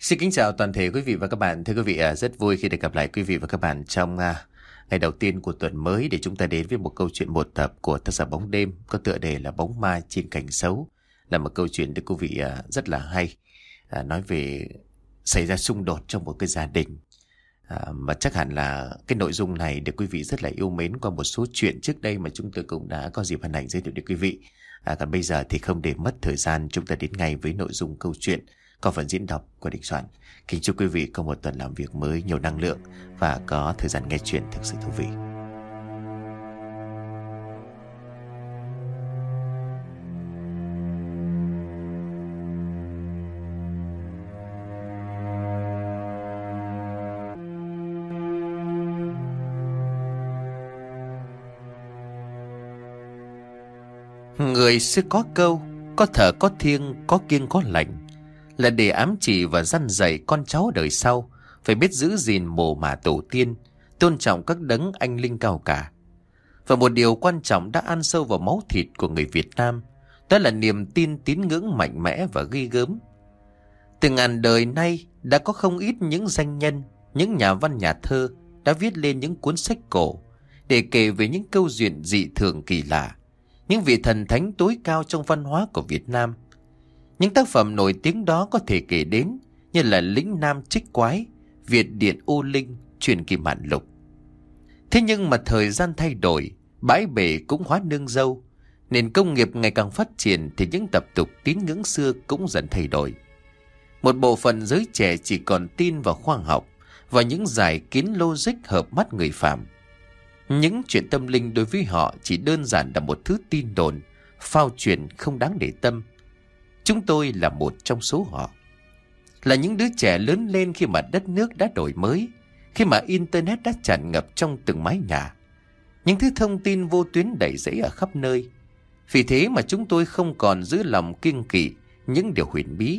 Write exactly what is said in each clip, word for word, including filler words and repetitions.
Xin kính chào toàn thể quý vị và các bạn. Thưa quý vị, rất vui khi được gặp lại quý vị và các bạn trong ngày đầu tiên của tuần mới để chúng ta đến với một câu chuyện một tập của tác giả Bóng Đêm có tựa đề là Bóng Ma Trên Cành Sấu. Là một câu chuyện được quý vị rất là hay, nói về xảy ra xung đột trong một cái gia đình. Và chắc hẳn là cái nội dung này được quý vị rất là yêu mến qua một số chuyện trước đây mà chúng tôi cũng đã có dịp hân hạnh giới thiệu đến quý vị. À, còn bây giờ thì không để mất thời gian, chúng ta đến ngay với nội dung câu chuyện có phần diễn đọc của Đình Soạn. Kính chúc quý vị có một tuần làm việc mới nhiều năng lượng và có thời gian nghe chuyện thực sự thú vị. Người xưa có câu, có thờ có thiêng, có kiêng có lành, là để ám chỉ và răn dạy con cháu đời sau phải biết giữ gìn mồ mả tổ tiên, tôn trọng các đấng anh linh cao cả. Và một điều quan trọng đã ăn sâu vào máu thịt của người Việt Nam, đó là niềm tin tín ngưỡng mạnh mẽ và ghê gớm. Từ ngàn đời nay đã có không ít những danh nhân, những nhà văn nhà thơ đã viết lên những cuốn sách cổ để kể về những câu chuyện dị thường kỳ lạ, những vị thần thánh tối cao trong văn hóa của Việt Nam. Những tác phẩm nổi tiếng đó có thể kể đến như là Lĩnh Nam Trích Quái, Việt Điện Ô Linh, Truyền Kỳ Mạn Lục. Thế nhưng mà thời gian thay đổi, bãi bể cũng hóa nương dâu, nền công nghiệp ngày càng phát triển thì những tập tục tín ngưỡng xưa cũng dần thay đổi. Một bộ phận giới trẻ chỉ còn tin vào khoa học và những giải kiến logic hợp mắt người phàm. Những chuyện tâm linh đối với họ chỉ đơn giản là một thứ tin đồn, phao truyền không đáng để tâm. Chúng tôi là một trong số họ. Là những đứa trẻ lớn lên khi mà đất nước đã đổi mới, khi mà Internet đã tràn ngập trong từng mái nhà. Những thứ thông tin vô tuyến đầy rẫy ở khắp nơi. Vì thế mà chúng tôi không còn giữ lòng kiêng kỵ những điều huyền bí.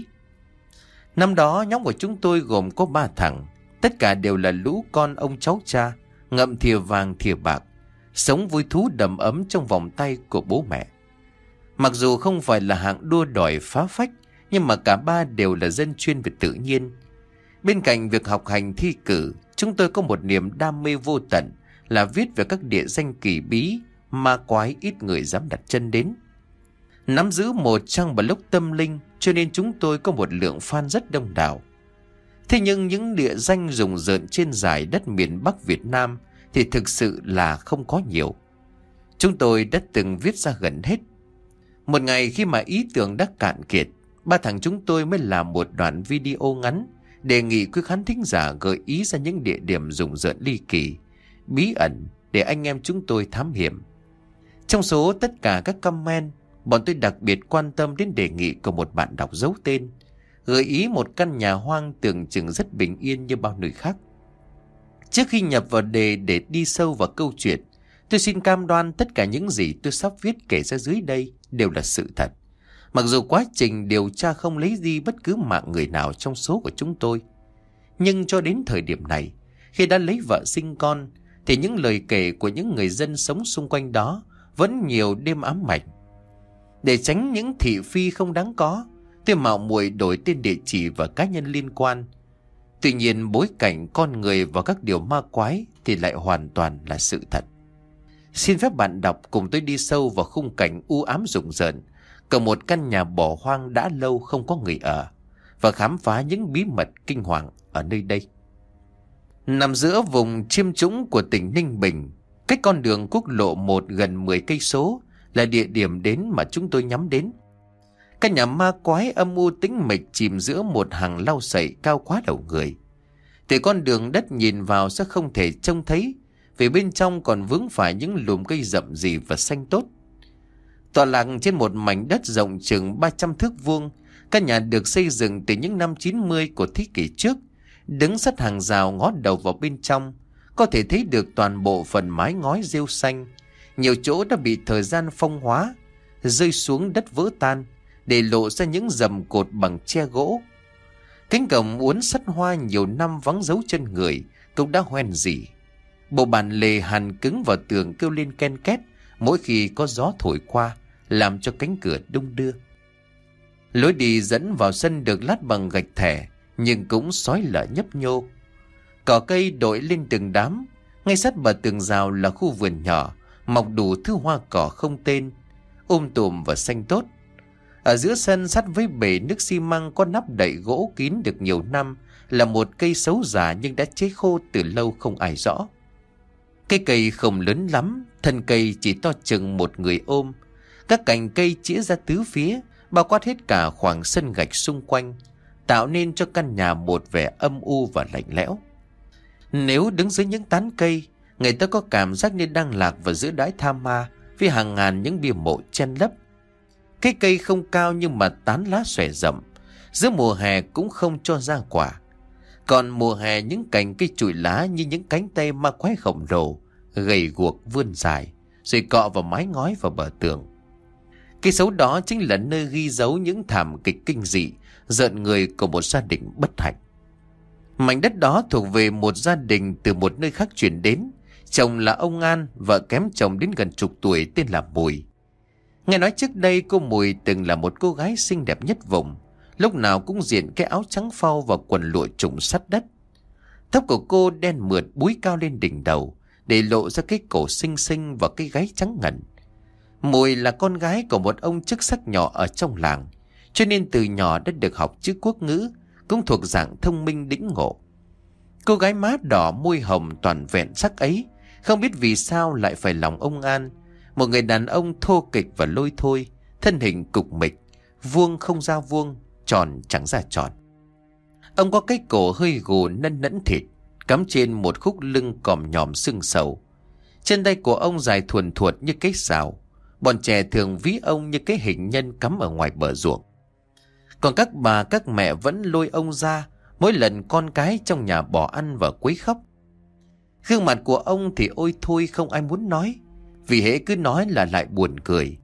Năm đó nhóm của chúng tôi gồm có ba thằng, tất cả đều là lũ con ông cháu cha, ngậm thìa vàng thìa bạc, sống vui thú đầm ấm trong vòng tay của bố mẹ. Mặc dù không phải là hạng đua đòi phá phách, nhưng mà cả ba đều là dân chuyên về tự nhiên. Bên cạnh việc học hành thi cử, chúng tôi có một niềm đam mê vô tận là viết về các địa danh kỳ bí, ma quái ít người dám đặt chân đến. Nắm giữ một trang blog tâm linh cho nên chúng tôi có một lượng fan rất đông đảo. Thế nhưng những địa danh rùng rợn trên dải đất miền Bắc Việt Nam thì thực sự là không có nhiều. Chúng tôi đã từng viết ra gần hết. Một ngày khi mà ý tưởng đã cạn kiệt, ba thằng chúng tôi mới làm một đoạn video ngắn đề nghị quý khán thính giả gợi ý ra những địa điểm rùng rợn ly kỳ, bí ẩn để anh em chúng tôi thám hiểm. Trong số tất cả các comment, bọn tôi đặc biệt quan tâm đến đề nghị của một bạn đọc giấu tên, gợi ý một căn nhà hoang tưởng chừng rất bình yên như bao nơi khác. Trước khi nhập vào đề để đi sâu vào câu chuyện, tôi xin cam đoan tất cả những gì tôi sắp viết kể ra dưới đây đều là sự thật. Mặc dù quá trình điều tra không lấy đi bất cứ mạng người nào trong số của chúng tôi. Nhưng cho đến thời điểm này, khi đã lấy vợ sinh con, thì những lời kể của những người dân sống xung quanh đó vẫn nhiều đêm ám ảnh. Để tránh những thị phi không đáng có, tôi mạo muội đổi tên địa chỉ và cá nhân liên quan. Tuy nhiên bối cảnh con người và các điều ma quái thì lại hoàn toàn là sự thật. Xin phép bạn đọc cùng tôi đi sâu vào khung cảnh u ám rùng rợn của một căn nhà bỏ hoang đã lâu không có người ở và khám phá những bí mật kinh hoàng ở nơi đây. Nằm giữa vùng chiêm trũng của tỉnh Ninh Bình, cách con đường quốc lộ một gần mười cây số là địa điểm đến mà chúng tôi nhắm đến. Căn nhà ma quái âm u tĩnh mịch chìm giữa một hàng lau sậy cao quá đầu người. Từ con đường đất nhìn vào sẽ không thể trông thấy, vì bên trong còn vướng phải những lùm cây rậm rì và xanh tốt. Tọa lạc trên một mảnh đất rộng chừng ba trăm thước vuông, căn nhà được xây dựng từ những năm chín mươi của thế kỷ trước, đứng sát hàng rào ngó đầu vào bên trong, có thể thấy được toàn bộ phần mái ngói rêu xanh, nhiều chỗ đã bị thời gian phong hóa, rơi xuống đất vỡ tan, để lộ ra những rầm cột bằng tre gỗ. Cánh cổng uốn sắt hoa nhiều năm vắng dấu chân người cũng đã hoen rỉ. Bộ bàn lề hàn cứng vào tường kêu lên ken két mỗi khi có gió thổi qua, làm cho cánh cửa đung đưa. Lối đi dẫn vào sân được lát bằng gạch thẻ, nhưng cũng xói lở nhấp nhô. Cỏ cây đội lên từng đám. Ngay sát bờ tường rào là khu vườn nhỏ, mọc đủ thứ hoa cỏ không tên, um tùm và xanh tốt. Ở giữa sân sát với bể nước xi măng có nắp đậy gỗ kín được nhiều năm là một cây sấu già nhưng đã cháy khô từ lâu không ai rõ. Cây cây không lớn lắm, thân cây chỉ to chừng một người ôm. Các cành cây chĩa ra tứ phía, bao quát hết cả khoảng sân gạch xung quanh, tạo nên cho căn nhà một vẻ âm u và lạnh lẽo. Nếu đứng dưới những tán cây, người ta có cảm giác như đang lạc vào giữa đáy tha ma với hàng ngàn những bia mộ chen lấp. Cái cây không cao nhưng mà tán lá xòe rậm, giữa mùa hè cũng không cho ra quả. Còn mùa hè những cành cây trụi lá như những cánh tay ma quái khổng lồ, gầy guộc vươn dài, rồi cọ vào mái ngói và bờ tường. Cây sấu đó chính là nơi ghi dấu những thảm kịch kinh dị, rợn người của một gia đình bất hạnh. Mảnh đất đó thuộc về một gia đình từ một nơi khác chuyển đến. Chồng là ông An, vợ kém chồng đến gần chục tuổi tên là Mùi. Nghe nói trước đây cô Mùi từng là một cô gái xinh đẹp nhất vùng, lúc nào cũng diện cái áo trắng phau và quần lụa trùng sắt đất. Tóc của cô đen mượt búi cao lên đỉnh đầu, để lộ ra cái cổ xinh xinh và cái gáy trắng ngần. Mùi là con gái của một ông chức sắc nhỏ ở trong làng, cho nên từ nhỏ đã được học chữ quốc ngữ, cũng thuộc dạng thông minh đĩnh ngộ. Cô gái má đỏ môi hồng toàn vẹn sắc ấy, không biết vì sao lại phải lòng ông An, một người đàn ông thô kịch và lôi thôi, thân hình cục mịch, vuông không ra vuông, tròn chẳng ra tròn. Ông có cái cổ hơi gù nân nẫn thịt, cắm trên một khúc lưng còm nhòm xương sầu. Chân tay của ông dài thuần thuột như cái sào, bọn trẻ thường ví ông như cái hình nhân cắm ở ngoài bờ ruộng. Còn các bà các mẹ vẫn lôi ông ra mỗi lần con cái trong nhà bỏ ăn và quấy khóc. Gương mặt của ông thì ôi thôi không ai muốn nói, vì hễ cứ nói là lại buồn cười.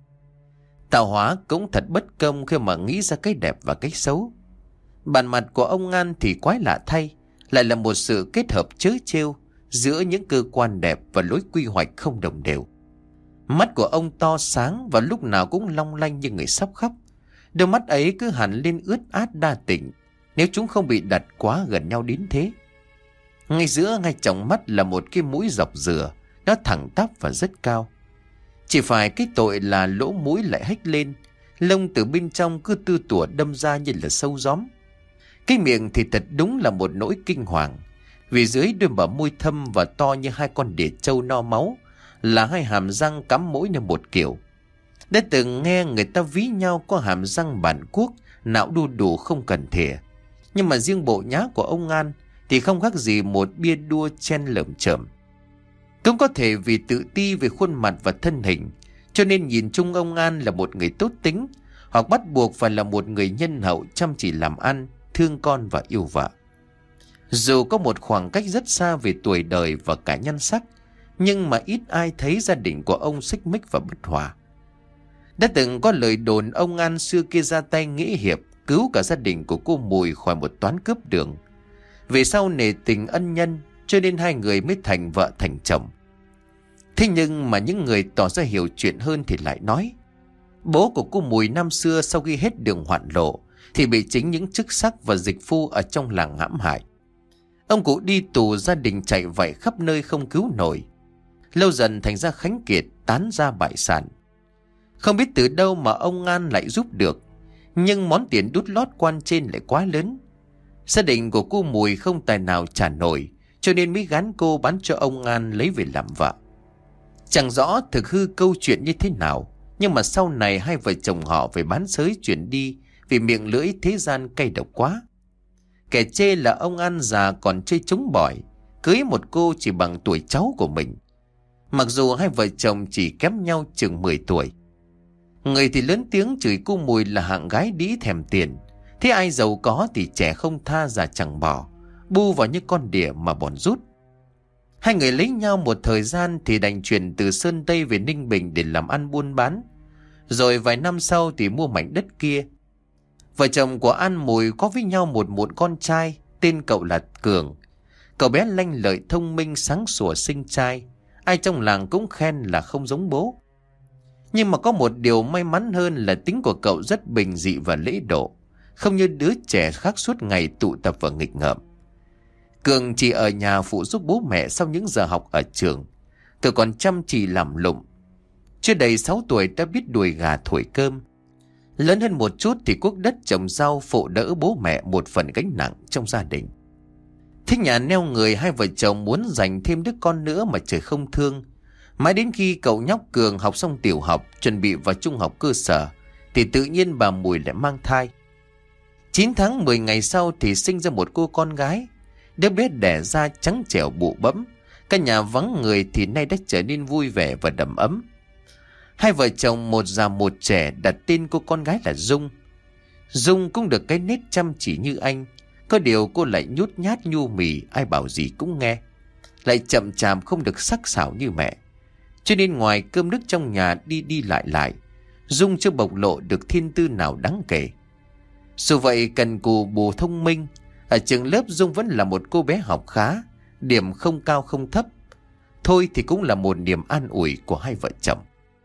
Tạo hóa cũng thật bất công khi mà nghĩ ra cái đẹp và cái xấu. Bản mặt của ông An thì quái lạ thay, lại là một sự kết hợp trớ trêu giữa những cơ quan đẹp và lối quy hoạch không đồng đều. Mắt của ông to sáng và lúc nào cũng long lanh như người sắp khóc. Đôi mắt ấy cứ hẳn lên ướt át đa tình, nếu chúng không bị đặt quá gần nhau đến thế. Ngay giữa ngay trong mắt là một cái mũi dọc dừa, nó thẳng tắp và rất cao. Chỉ phải cái tội là lỗ mũi lại hếch lên, lông từ bên trong cứ tư tủa đâm ra như là sâu gióm. Cái miệng thì thật đúng là một nỗi kinh hoàng, vì dưới đôi bờ môi thâm và to như hai con đỉa trâu no máu là hai hàm răng cắm mỗi như một kiểu. Đã từng nghe người ta ví nhau có hàm răng bản quốc, não đu đủ không cần thìa. Nhưng mà riêng bộ nhá của ông An thì không khác gì một bia đua chen lởm chởm. Cũng có thể vì tự ti về khuôn mặt và thân hình, cho nên nhìn chung ông An là một người tốt tính, hoặc bắt buộc phải là một người nhân hậu chăm chỉ làm ăn, thương con và yêu vợ. Dù có một khoảng cách rất xa về tuổi đời và cả nhan sắc, nhưng mà ít ai thấy gia đình của ông xích mích và bất hòa. Đã từng có lời đồn ông An xưa kia ra tay nghĩa hiệp, cứu cả gia đình của cô Mùi khỏi một toán cướp đường. Về sau nể tình ân nhân, cho nên hai người mới thành vợ thành chồng. Thế nhưng mà những người tỏ ra hiểu chuyện hơn thì lại nói, bố của cô Mùi năm xưa sau khi hết đường hoạn lộ thì bị chính những chức sắc và dịch phu ở trong làng hãm hại. Ông cụ đi tù, gia đình chạy vạy khắp nơi không cứu nổi. Lâu dần thành ra khánh kiệt, tán ra bại sản. Không biết từ đâu mà ông An lại giúp được, nhưng món tiền đút lót quan trên lại quá lớn. Gia đình của cô Mùi không tài nào trả nổi, cho nên mới gán cô bán cho ông An lấy về làm vợ. Chẳng rõ thực hư câu chuyện như thế nào, nhưng mà sau này hai vợ chồng họ phải bán xới chuyển đi vì miệng lưỡi thế gian cay độc quá. Kẻ chê là ông An già còn chơi trống bỏi, cưới một cô chỉ bằng tuổi cháu của mình. Mặc dù hai vợ chồng chỉ kém nhau chừng mười tuổi. Người thì lớn tiếng chửi cô Mùi là hạng gái đĩ thèm tiền, thế ai giàu có thì trẻ không tha, già chẳng bỏ, bu vào như con đỉa mà bòn rút. Hai người lấy nhau một thời gian thì đành chuyển từ Sơn Tây về Ninh Bình để làm ăn buôn bán. Rồi vài năm sau thì mua mảnh đất kia. Vợ chồng của An Mùi có với nhau một muộn con trai, tên cậu là Cường. Cậu bé lanh lợi, thông minh, sáng sủa, xinh trai, ai trong làng cũng khen là không giống bố. Nhưng mà có một điều may mắn hơn là tính của cậu rất bình dị và lễ độ. không như đứa trẻ khác suốt ngày tụ tập và nghịch ngợm. Cường chỉ ở nhà phụ giúp bố mẹ sau những giờ học ở trường. Cậu còn chăm chỉ làm lụng. Chưa đầy sáu tuổi đã biết đuổi gà thổi cơm. Lớn hơn một chút thì cuốc đất trồng rau phụ đỡ bố mẹ một phần gánh nặng trong gia đình. Thích nhà neo người, hai vợ chồng muốn dành thêm đứa con nữa mà trời không thương. Mãi đến khi cậu nhóc Cường học xong tiểu học, chuẩn bị vào trung học cơ sở, thì tự nhiên bà Mùi lại mang thai. Chín tháng mười ngày sau thì sinh ra một cô con gái. Đứa bé đẻ ra trắng trẻo bụ bẫm. Cả nhà vắng người thì nay đã trở nên vui vẻ và đầm ấm. Hai vợ chồng một già một trẻ đặt tên cô con gái là Dung. Dung cũng được cái nết chăm chỉ như anh. Có điều cô lại nhút nhát nhu mì, ai bảo gì cũng nghe. Lại chậm chạp không được sắc sảo như mẹ. Cho nên ngoài cơm nước trong nhà đi đi lại lại, Dung chưa bộc lộ được thiên tư nào đáng kể. Dù vậy cần cù bù thông minh, ở trường lớp Dung vẫn là một cô bé học khá, điểm không cao không thấp. Thôi thì cũng là một niềm an ủi của hai vợ chồng.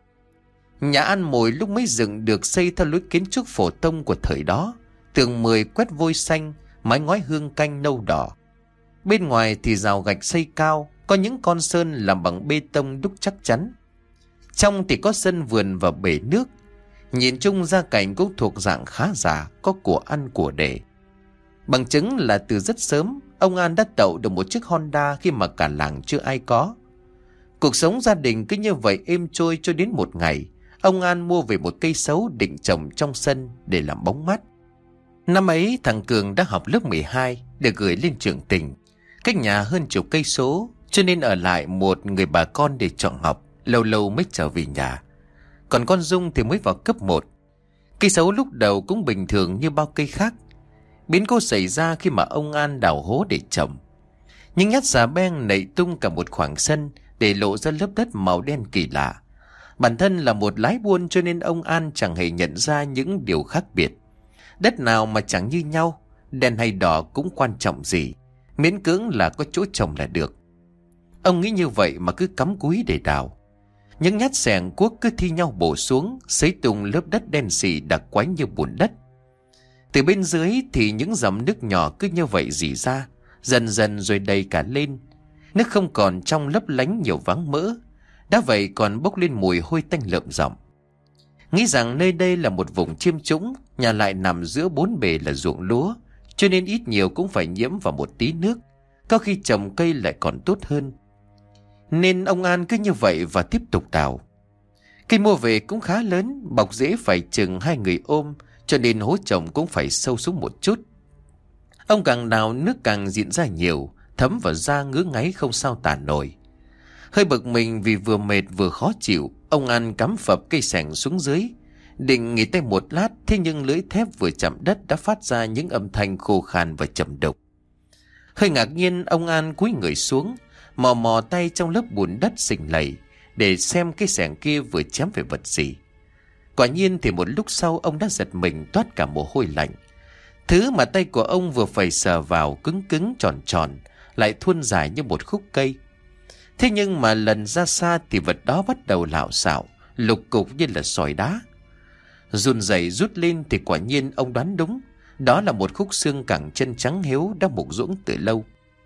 Nhà ăn Mồi lúc mới dựng được xây theo lối kiến trúc phổ thông của thời đó. Tường mười quét vôi xanh, mái ngói hương canh nâu đỏ. Bên ngoài thì rào gạch xây cao, có những con sơn làm bằng bê tông đúc chắc chắn. Trong thì có sân vườn và bể nước. Nhìn chung gia cảnh cũng thuộc dạng khá giả, có của ăn của để. Bằng chứng là từ rất sớm, ông An đã tậu được một chiếc Honda khi mà cả làng chưa ai có. Cuộc sống gia đình cứ như vậy êm trôi cho đến một ngày, ông An mua về một cây sấu định trồng trong sân để làm bóng mát. Năm ấy thằng Cường đã học lớp mười hai, được gửi lên trường tỉnh, cách nhà hơn chục cây số, cho nên ở lại một người bà con để chọn học, lâu lâu mới trở về nhà. Còn con Dung thì mới vào cấp một. Cây sấu lúc đầu cũng bình thường như bao cây khác. Biến cố xảy ra khi mà ông An đào hố để trồng. Nhưng nhát xà beng nảy tung cả một khoảng sân để lộ ra lớp đất màu đen kỳ lạ. Bản thân là một lái buôn cho nên ông An chẳng hề nhận ra những điều khác biệt. Đất nào mà chẳng như nhau, đen hay đỏ cũng quan trọng gì, miễn cưỡng là có chỗ trồng là được. Ông nghĩ như vậy mà cứ cắm cúi để đào. Những nhát xẻng cuốc cứ thi nhau bổ xuống, xấy tung lớp đất đen xì đặc quánh như bùn đất. Từ bên dưới thì những dòng nước nhỏ cứ như vậy rỉ ra, dần dần rồi đầy cả lên. Nước không còn trong lấp lánh nhiều váng mỡ, đã vậy còn bốc lên mùi hôi tanh lợm giọng. Nghĩ rằng nơi đây là một vùng chiêm trũng, nhà lại nằm giữa bốn bề là ruộng lúa, cho nên ít nhiều cũng phải nhiễm vào một tí nước, có khi trồng cây lại còn tốt hơn. Nên ông An cứ như vậy và tiếp tục đào. Cây mua về cũng khá lớn, bọc rễ phải chừng hai người ôm, cho nên hố trồng cũng phải sâu xuống một chút. Ông càng đào nước càng diễn ra nhiều, thấm vào da ngứa ngáy không sao tả nổi. Hơi bực mình vì vừa mệt vừa khó chịu, ông An cắm phập cây xẻng xuống dưới, định nghỉ tay một lát, thế nhưng lưỡi thép vừa chạm đất đã phát ra những âm thanh khô khan và trầm đục. Hơi ngạc nhiên, ông An cúi người xuống, mò mò tay trong lớp bùn đất sình lầy để xem cái xẻng kia vừa chém về vật gì. Quả nhiên thì một lúc sau ông đã giật mình toát cả mồ hôi lạnh. Thứ mà tay của ông vừa phải sờ vào cứng cứng tròn tròn, lại thuôn dài như một khúc cây. Thế nhưng mà lần ra xa thì vật đó bắt đầu lạo xạo, lục cục như là sỏi đá. Run rẩy rút lên thì quả nhiên ông đoán đúng, đó là một khúc xương cẳng chân trắng hiếu đã mục ruỗng từ lâu.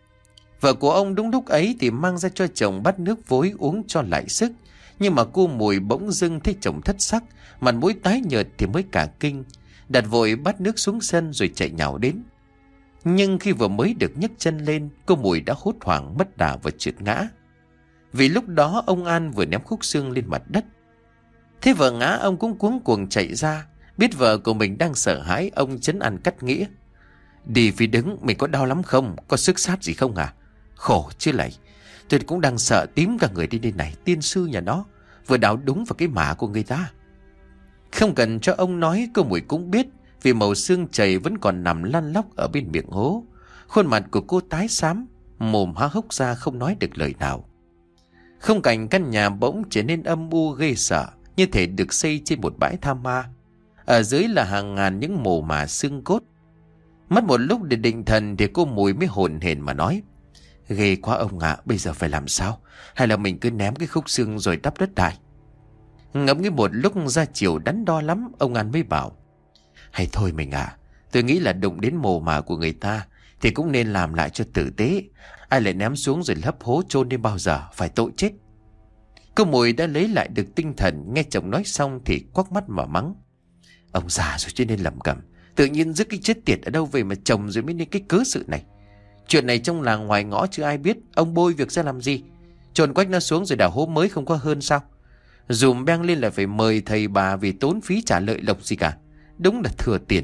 Vợ của ông đúng lúc ấy thì mang ra cho chồng bát nước vối uống cho lại sức, nhưng mà cô Mùi bỗng dưng thấy chồng thất sắc, mặt mũi tái nhợt thì mới cả kinh, đặt vội bát nước xuống sân rồi chạy nhào đến. Nhưng khi vừa mới được nhấc chân lên, cô Mùi đã hốt hoảng mất đà và trượt ngã. Vì lúc đó ông An vừa ném khúc xương lên mặt đất. Thế vợ ngã ông cũng cuống cuồng chạy ra, biết vợ của mình đang sợ hãi, ông trấn an cắt nghĩa: "Đi vì đứng, mình có đau lắm không? Có sức sát gì không à? Khổ chứ lại, tôi cũng đang sợ tím cả người đi đây này, tiên sư nhà nó vừa đào đúng vào cái mả của người ta." Không cần cho ông nói, cô Mùi cũng biết, vì màu xương chảy vẫn còn nằm lăn lóc ở bên miệng hố. Khuôn mặt của cô tái xám, mồm há hốc ra không nói được lời nào. Không cảnh căn nhà bỗng trở nên âm u ghê sợ, như thể được xây trên một bãi tha ma. Ở dưới là hàng ngàn những mồ mả xương cốt. Mất một lúc để định thần thì cô Mùi mới hồn hển mà nói: "Ghê quá ông ạ, bây giờ phải làm sao? Hay là mình cứ ném cái khúc xương rồi đắp đất lại?" Ngẫm nghĩ một lúc ra chiều đắn đo lắm, ông An mới bảo: "Hay thôi mình à, Tôi nghĩ là đụng đến mồ mả của người ta thì cũng nên làm lại cho tử tế. Ai lại ném xuống rồi lấp hố chôn đến bao giờ, phải tội chết. Cô Mùi đã lấy lại được tinh thần, nghe chồng nói xong thì quắc mắt mà mắng. Ông già rồi chứ nên lẩm cẩm, tự nhiên rước cái chết tiệt ở đâu về mà chồng rồi mới nên cái cớ sự này. Chuyện này trong làng ngoài ngõ chưa ai biết, ông bôi việc ra làm gì? Chôn quách nó xuống rồi đào hố mới không có hơn sao? Dùm beng lên là phải mời thầy bà vì tốn phí trả lợi lộc gì cả. Đúng là thừa tiền.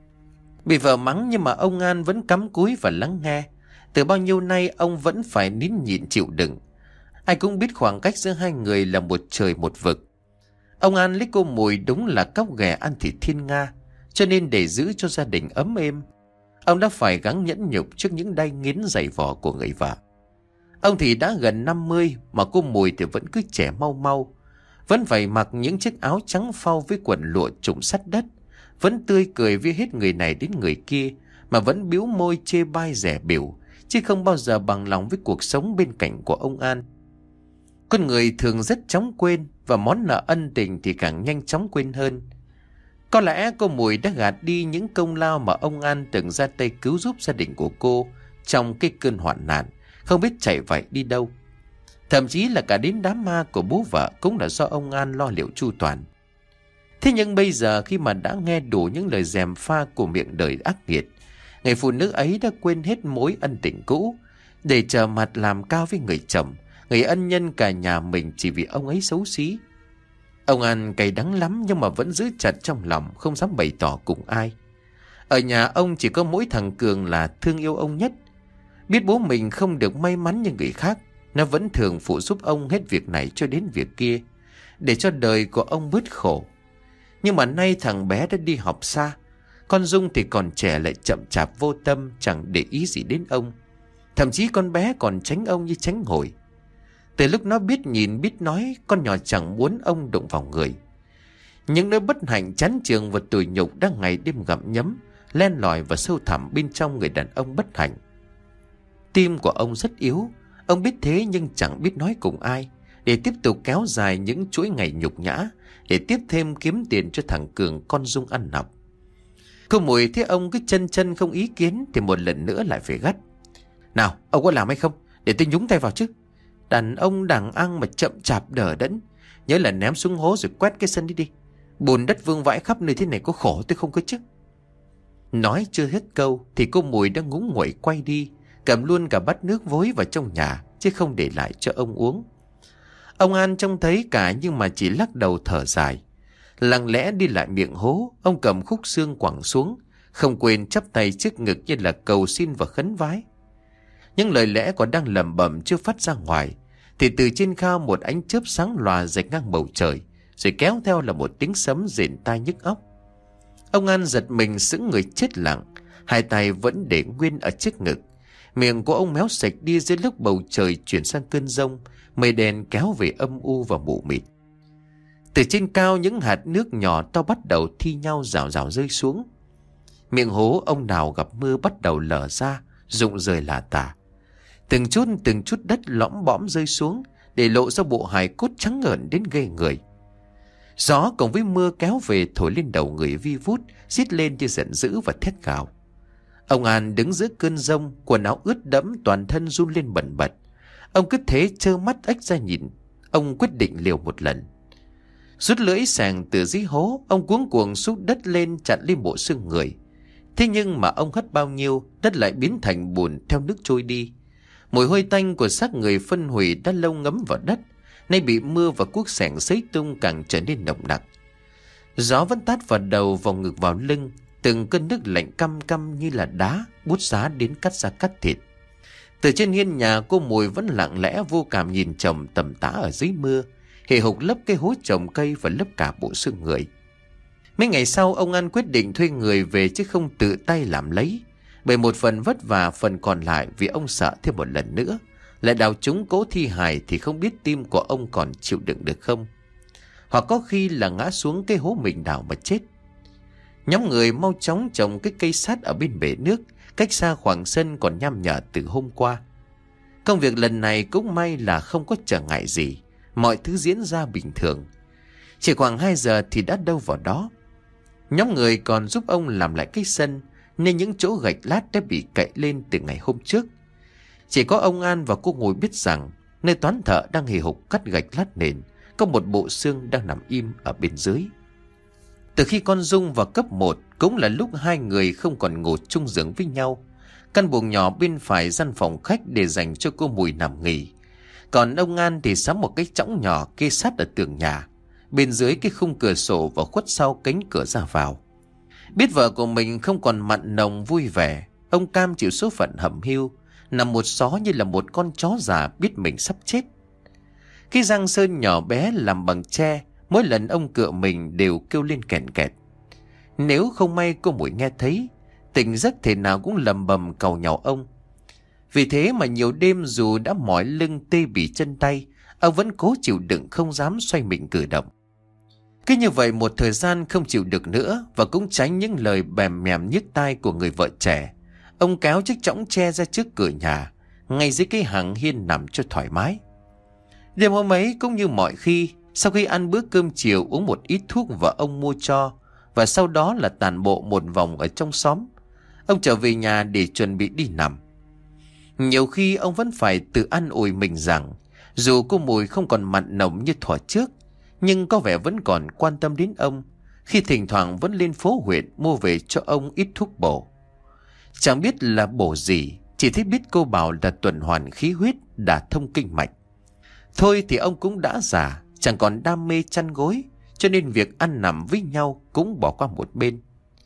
Bị vợ mắng nhưng mà ông An vẫn cắm cúi và lắng nghe. Từ bao nhiêu nay ông vẫn phải nín nhịn chịu đựng. Ai cũng biết khoảng cách giữa hai người là một trời một vực. Ông An lấy cô Mùi đúng là cóc ghẻ ăn thịt thiên nga, cho nên để giữ cho gia đình ấm êm, ông đã phải gắng nhẫn nhục trước những đay nghiến dày vò của người vợ. Ông thì đã gần năm mươi mà cô Mùi thì vẫn cứ trẻ mau mau, vẫn phải mặc những chiếc áo trắng phau với quần lụa trụng sắt đất, vẫn tươi cười với hết người này đến người kia, mà vẫn bĩu môi chê bai rẻ biểu, chứ không bao giờ bằng lòng với cuộc sống bên cạnh của ông An. Con người thường rất chóng quên, và món nợ ân tình thì càng nhanh chóng quên hơn. Có lẽ cô Mùi đã gạt đi những công lao mà ông An từng ra tay cứu giúp gia đình của cô trong cái cơn hoạn nạn, không biết chạy vậy đi đâu. Thậm chí là cả đến đám ma của bố vợ cũng là do ông An lo liệu chu toàn. Thế nhưng bây giờ khi mà đã nghe đủ những lời gièm pha của miệng đời ác nghiệt, người phụ nữ ấy đã quên hết mối ân tình cũ, để trở mặt làm cao với người chồng, người ân nhân cả nhà mình chỉ vì ông ấy xấu xí. Ông An cay đắng lắm nhưng mà vẫn giữ chặt trong lòng, không dám bày tỏ cùng ai. Ở nhà ông chỉ có mỗi thằng Cường là thương yêu ông nhất. Biết bố mình không được may mắn như người khác, nó vẫn thường phụ giúp ông hết việc này cho đến việc kia, để cho đời của ông bớt khổ. Nhưng mà nay thằng bé đã đi học xa, con Dung thì còn trẻ lại chậm chạp vô tâm, chẳng để ý gì đến ông. Thậm chí con bé còn tránh ông như tránh hồi. Từ lúc nó biết nhìn biết nói, con nhỏ chẳng muốn ông đụng vào người. Những nỗi bất hạnh chán chường và tủi nhục đang ngày đêm gặm nhấm, len lỏi và sâu thẳm bên trong người đàn ông bất hạnh. Tim của ông rất yếu, ông biết thế nhưng chẳng biết nói cùng ai, để tiếp tục kéo dài những chuỗi ngày nhục nhã, để tiếp thêm kiếm tiền cho thằng Cường con Dung ăn nọc. Cô Mùi thấy ông cứ chân chân không ý kiến thì một lần nữa lại phải gắt. Nào, ông có làm hay không? Để tôi nhúng tay vào chứ. Đàn ông đàng ăn mà chậm chạp đờ đẫn, nhớ là ném xuống hố rồi quét cái sân đi đi. Bùn đất vương vãi khắp nơi thế này có khổ tôi không có chứ. Nói chưa hết câu thì cô Mùi đã ngúng nguẩy quay đi, cầm luôn cả bát nước vối vào trong nhà, chứ không để lại cho ông uống. Ông An trông thấy cả nhưng mà chỉ lắc đầu thở dài. Lặng lẽ đi lại miệng hố, ông cầm khúc xương quẳng xuống, không quên chắp tay trước ngực như là cầu xin và khấn vái. Những lời lẽ còn đang lẩm bẩm chưa phát ra ngoài, thì từ trên cao một ánh chớp sáng lòa rạch ngang bầu trời, rồi kéo theo là một tiếng sấm rền tai nhức óc. Ông An giật mình sững người chết lặng, hai tay vẫn để nguyên ở trước ngực. Miệng của ông méo sạch đi dưới lúc bầu trời chuyển sang cơn giông, mây đen kéo về âm u và mù mịt. Từ trên cao những hạt nước nhỏ to bắt đầu thi nhau rào rào rơi xuống. Miệng hố ông nào gặp mưa bắt đầu lở ra, rụng rời lả tả. Từng chút từng chút đất lõm bõm rơi xuống, để lộ ra bộ hài cốt trắng ngợn đến ghê người. Gió cùng với mưa kéo về thổi lên đầu người vi vút, rít lên như giận dữ và thét gào. Ông An đứng giữa cơn giông, quần áo ướt đẫm, toàn thân run lên bần bật. Ông cứ thế trơ mắt ếch ra nhìn. Ông quyết định liều một lần. Rút lưỡi sàng từ dưới hố, ông cuống cuồng xúc đất lên chặn lên bộ xương người. Thế nhưng mà ông hất bao nhiêu, đất lại biến thành bùn theo nước trôi đi. Mùi hôi tanh của xác người phân hủy đã lâu ngấm vào đất, nay bị mưa và cuốc sẻng xấy tung càng trở nên nồng nặc. Gió vẫn tát vào đầu, vào ngực, vào lưng, từng cơn nước lạnh căm căm như là đá bút giá đến cắt da cắt thịt. Từ trên hiên nhà, cô Mùi vẫn lặng lẽ vô cảm nhìn chồng tầm tã ở dưới mưa, hề hục lấp cái hố trồng cây và lấp cả bộ xương người. Mấy ngày sau, ông An quyết định thuê người về chứ không tự tay làm lấy, bởi một phần vất vả, phần còn lại vì ông sợ thêm một lần nữa lại đào trúng cố thi hài thì không biết tim của ông còn chịu đựng được không, hoặc có khi là ngã xuống cái hố mình đào mà chết. Nhóm người mau chóng trồng cái cây sắt ở bên bể nước, cách xa khoảng sân còn nham nhở từ hôm qua. Công việc lần này cũng may là không có trở ngại gì, mọi thứ diễn ra bình thường. Chỉ khoảng hai giờ thì đã đâu vào đó. Nhóm người còn giúp ông làm lại cái sân, nên những chỗ gạch lát đã bị cậy lên từ ngày hôm trước. Chỉ có ông An và cô Ngồi biết rằng nơi toán thợ đang hì hục cắt gạch lát nền có một bộ xương đang nằm im ở bên dưới. Từ khi con Dung vào cấp một cũng là lúc hai người không còn ngủ chung giường với nhau. Căn buồng nhỏ bên phải gian phòng khách để dành cho cô Mùi nằm nghỉ. Còn ông An thì sắm một cái chõng nhỏ kê sát ở tường nhà, bên dưới cái khung cửa sổ và khuất sau cánh cửa ra vào. Biết vợ của mình không còn mặn nồng vui vẻ, ông cam chịu số phận hẩm hiu, nằm một xó như là một con chó già biết mình sắp chết. Cái răng sơn nhỏ bé làm bằng tre, mỗi lần ông cựa mình đều kêu lên kèn kẹt. Nếu không may cô Mùi nghe thấy, tỉnh giấc thể nào cũng lầm bầm cầu nhàu ông. Vì thế mà nhiều đêm dù đã mỏi lưng tê bì chân tay, ông vẫn cố chịu đựng không dám xoay mình cử động. Cứ như vậy một thời gian không chịu được nữa, và cũng tránh những lời bèm mèm nhức tai của người vợ trẻ, ông kéo chiếc chõng tre ra trước cửa nhà, ngay dưới cái hàng hiên nằm cho thoải mái. Đêm hôm ấy cũng như mọi khi, sau khi ăn bữa cơm chiều uống một ít thuốc vợ ông mua cho, và sau đó là tản bộ một vòng ở trong xóm, ông trở về nhà để chuẩn bị đi nằm. Nhiều khi ông vẫn phải tự an ủi mình rằng dù cô Mùi không còn mặn nồng như thuở trước, nhưng có vẻ vẫn còn quan tâm đến ông, khi thỉnh thoảng vẫn lên phố huyện mua về cho ông ít thuốc bổ. Chẳng biết là bổ gì, chỉ thấy biết cô bảo là tuần hoàn khí huyết, đả thông kinh mạch. Thôi thì ông cũng đã già, chẳng còn đam mê chăn gối, cho nên việc ăn nằm với nhau cũng bỏ qua một bên.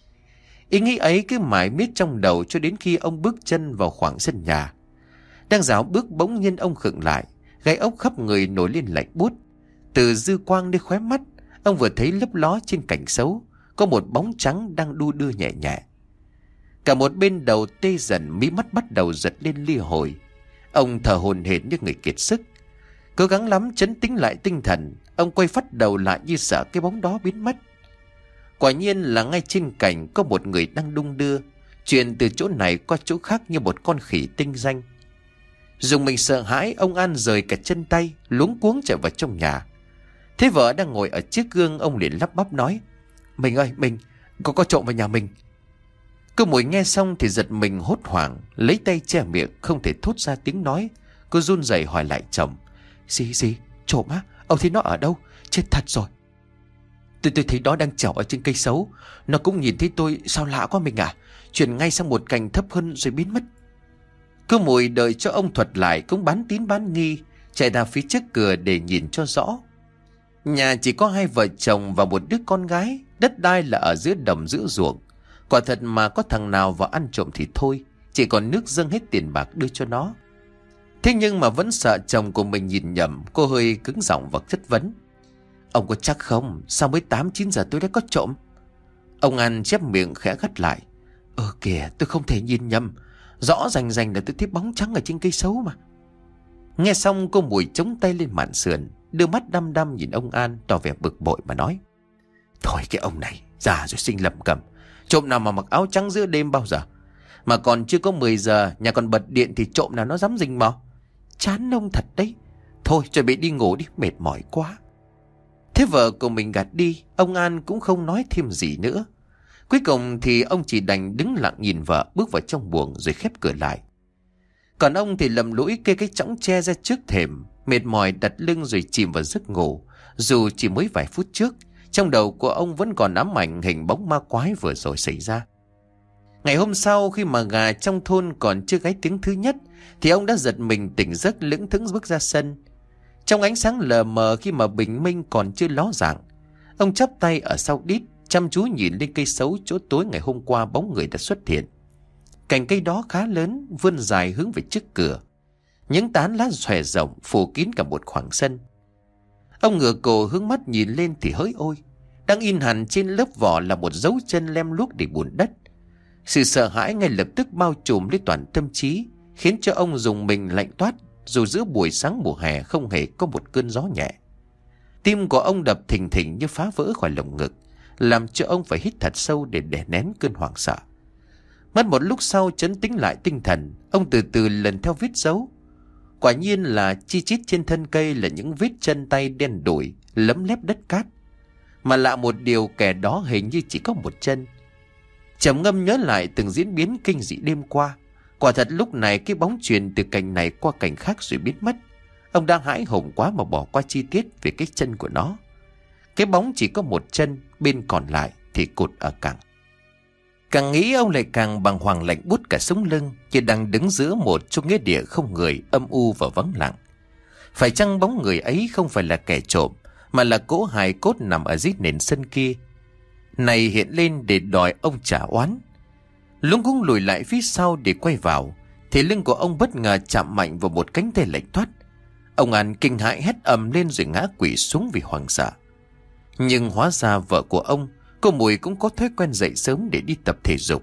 Ý nghĩ ấy cứ mãi miết trong đầu cho đến khi ông bước chân vào khoảng sân nhà. Đang dạo bước bỗng nhiên ông khựng lại, gáy ốc khắp người nổi lên lạnh buốt. Từ dư quang đến khóe mắt, ông vừa thấy lấp ló trên cành sấu có một bóng trắng đang đu đưa nhẹ nhẹ. Cả một bên đầu tê dần, mí mắt bắt đầu giật lên lia hồi. Ông thở hổn hển như người kiệt sức, cố gắng lắm trấn tĩnh lại tinh thần. Ông quay phắt đầu lại như sợ cái bóng đó biến mất. Quả nhiên là ngay trên cành có một người đang đung đưa, chuyển từ chỗ này qua chỗ khác như một con khỉ tinh danh. Dùng mình sợ hãi, ông An rời cả chân tay, luống cuống chạy vào trong nhà. Thế vợ đang ngồi ở chiếc gương, ông liền lắp bắp nói: "Mình ơi, mình có có trộm vào nhà mình." Cô Mùi nghe xong thì giật mình hốt hoảng, lấy tay che miệng không thể thốt ra tiếng nói. Cô run rẩy hỏi lại chồng: Gì gì? Trộm á? Ông thấy nó ở đâu? Chết thật rồi. Tôi tôi thấy nó đang trèo ở trên cây sấu. Nó cũng nhìn thấy tôi, sao lạ quá mình à? Chuyển ngay sang một cành thấp hơn rồi biến mất. Cô Mùi đợi cho ông thuật lại cũng bán tín bán nghi, chạy ra phía trước cửa để nhìn cho rõ. Nhà chỉ có hai vợ chồng và một đứa con gái, đất đai là ở giữa đồng giữa ruộng. Quả thật mà có thằng nào vào ăn trộm thì thôi, chỉ còn nước dâng hết tiền bạc đưa cho nó. Thế nhưng mà vẫn sợ chồng của mình nhìn nhầm, cô hơi cứng giọng và chất vấn: "Ông có chắc không? Sao mới tám chín giờ tôi đã có trộm?" Ông An chép miệng khẽ gắt lại: "Ờ kìa, tôi không thể nhìn nhầm. Rõ rành rành là tôi thấy bóng trắng ở trên cây sấu mà." Nghe xong cô Mùi chống tay lên mạn sườn, đưa mắt đăm đăm nhìn ông An, tỏ vẻ bực bội mà nói: "Thôi cái ông này, già rồi sinh lầm cầm. Trộm nào mà mặc áo trắng giữa đêm bao giờ? Mà còn chưa có mười giờ, nhà còn bật điện thì trộm nào nó dám rình mò. Chán ông thật đấy. Thôi chuẩn bị đi ngủ đi, mệt mỏi quá." Thế vợ của mình gạt đi, ông An cũng không nói thêm gì nữa. Cuối cùng thì ông chỉ đành đứng lặng nhìn vợ bước vào trong buồng rồi khép cửa lại. Còn ông thì lầm lũi kê cái chõng tre ra trước thềm, mệt mỏi đặt lưng rồi chìm vào giấc ngủ. Dù chỉ mới vài phút trước, trong đầu của ông vẫn còn ám ảnh hình bóng ma quái vừa rồi xảy ra. Ngày hôm sau, khi mà gà trong thôn còn chưa gáy tiếng thứ nhất, thì ông đã giật mình tỉnh giấc, lững thững bước ra sân. Trong ánh sáng lờ mờ khi mà bình minh còn chưa ló dạng, ông chắp tay ở sau đít, chăm chú nhìn lên cây sấu chỗ tối ngày hôm qua bóng người đã xuất hiện. Cành cây đó khá lớn, vươn dài hướng về trước cửa. Những tán lá xòe rộng phủ kín cả một khoảng sân. Ông ngửa cổ hướng mắt nhìn lên thì hỡi ôi, đang in hẳn trên lớp vỏ là một dấu chân lem luốc để bùn đất. Sự sợ hãi ngay lập tức bao trùm lấy toàn tâm trí, khiến cho ông dùng mình lạnh toát, dù giữa buổi sáng mùa hè không hề có một cơn gió nhẹ. Tim của ông đập thình thình như phá vỡ khỏi lồng ngực, làm cho ông phải hít thật sâu để đè nén cơn hoảng sợ. Mất một lúc sau trấn tĩnh lại tinh thần, ông từ từ lần theo vết dấu. Quả nhiên là chi chít trên thân cây là những vết chân tay đen đủi lấm lép đất cát. Mà lạ một điều, kẻ đó hình như chỉ có một chân. Trầm ngâm nhớ lại từng diễn biến kinh dị đêm qua. Quả thật lúc này cái bóng truyền từ cạnh này qua cạnh khác rồi biến mất. Ông đang hãi hùng quá mà bỏ qua chi tiết về cái chân của nó. Cái bóng chỉ có một chân, bên còn lại thì cụt ở cẳng. Càng nghĩ ông lại càng bàng hoàng, lạnh buốt cả sống lưng, như đang đứng giữa một trong nghĩa địa không người, âm u và vắng lặng. Phải chăng bóng người ấy không phải là kẻ trộm, mà là cỗ hài cốt nằm ở dưới nền sân kia, này hiện lên để đòi ông trả oán? Luống cuống lùi lại phía sau để quay vào, thì lưng của ông bất ngờ chạm mạnh vào một cánh tay lạnh toát. Ông An kinh hãi hét ầm lên rồi ngã quỵ xuống vì hoảng sợ. Nhưng hóa ra vợ của ông, cô Mùi, cũng có thói quen dậy sớm để đi tập thể dục.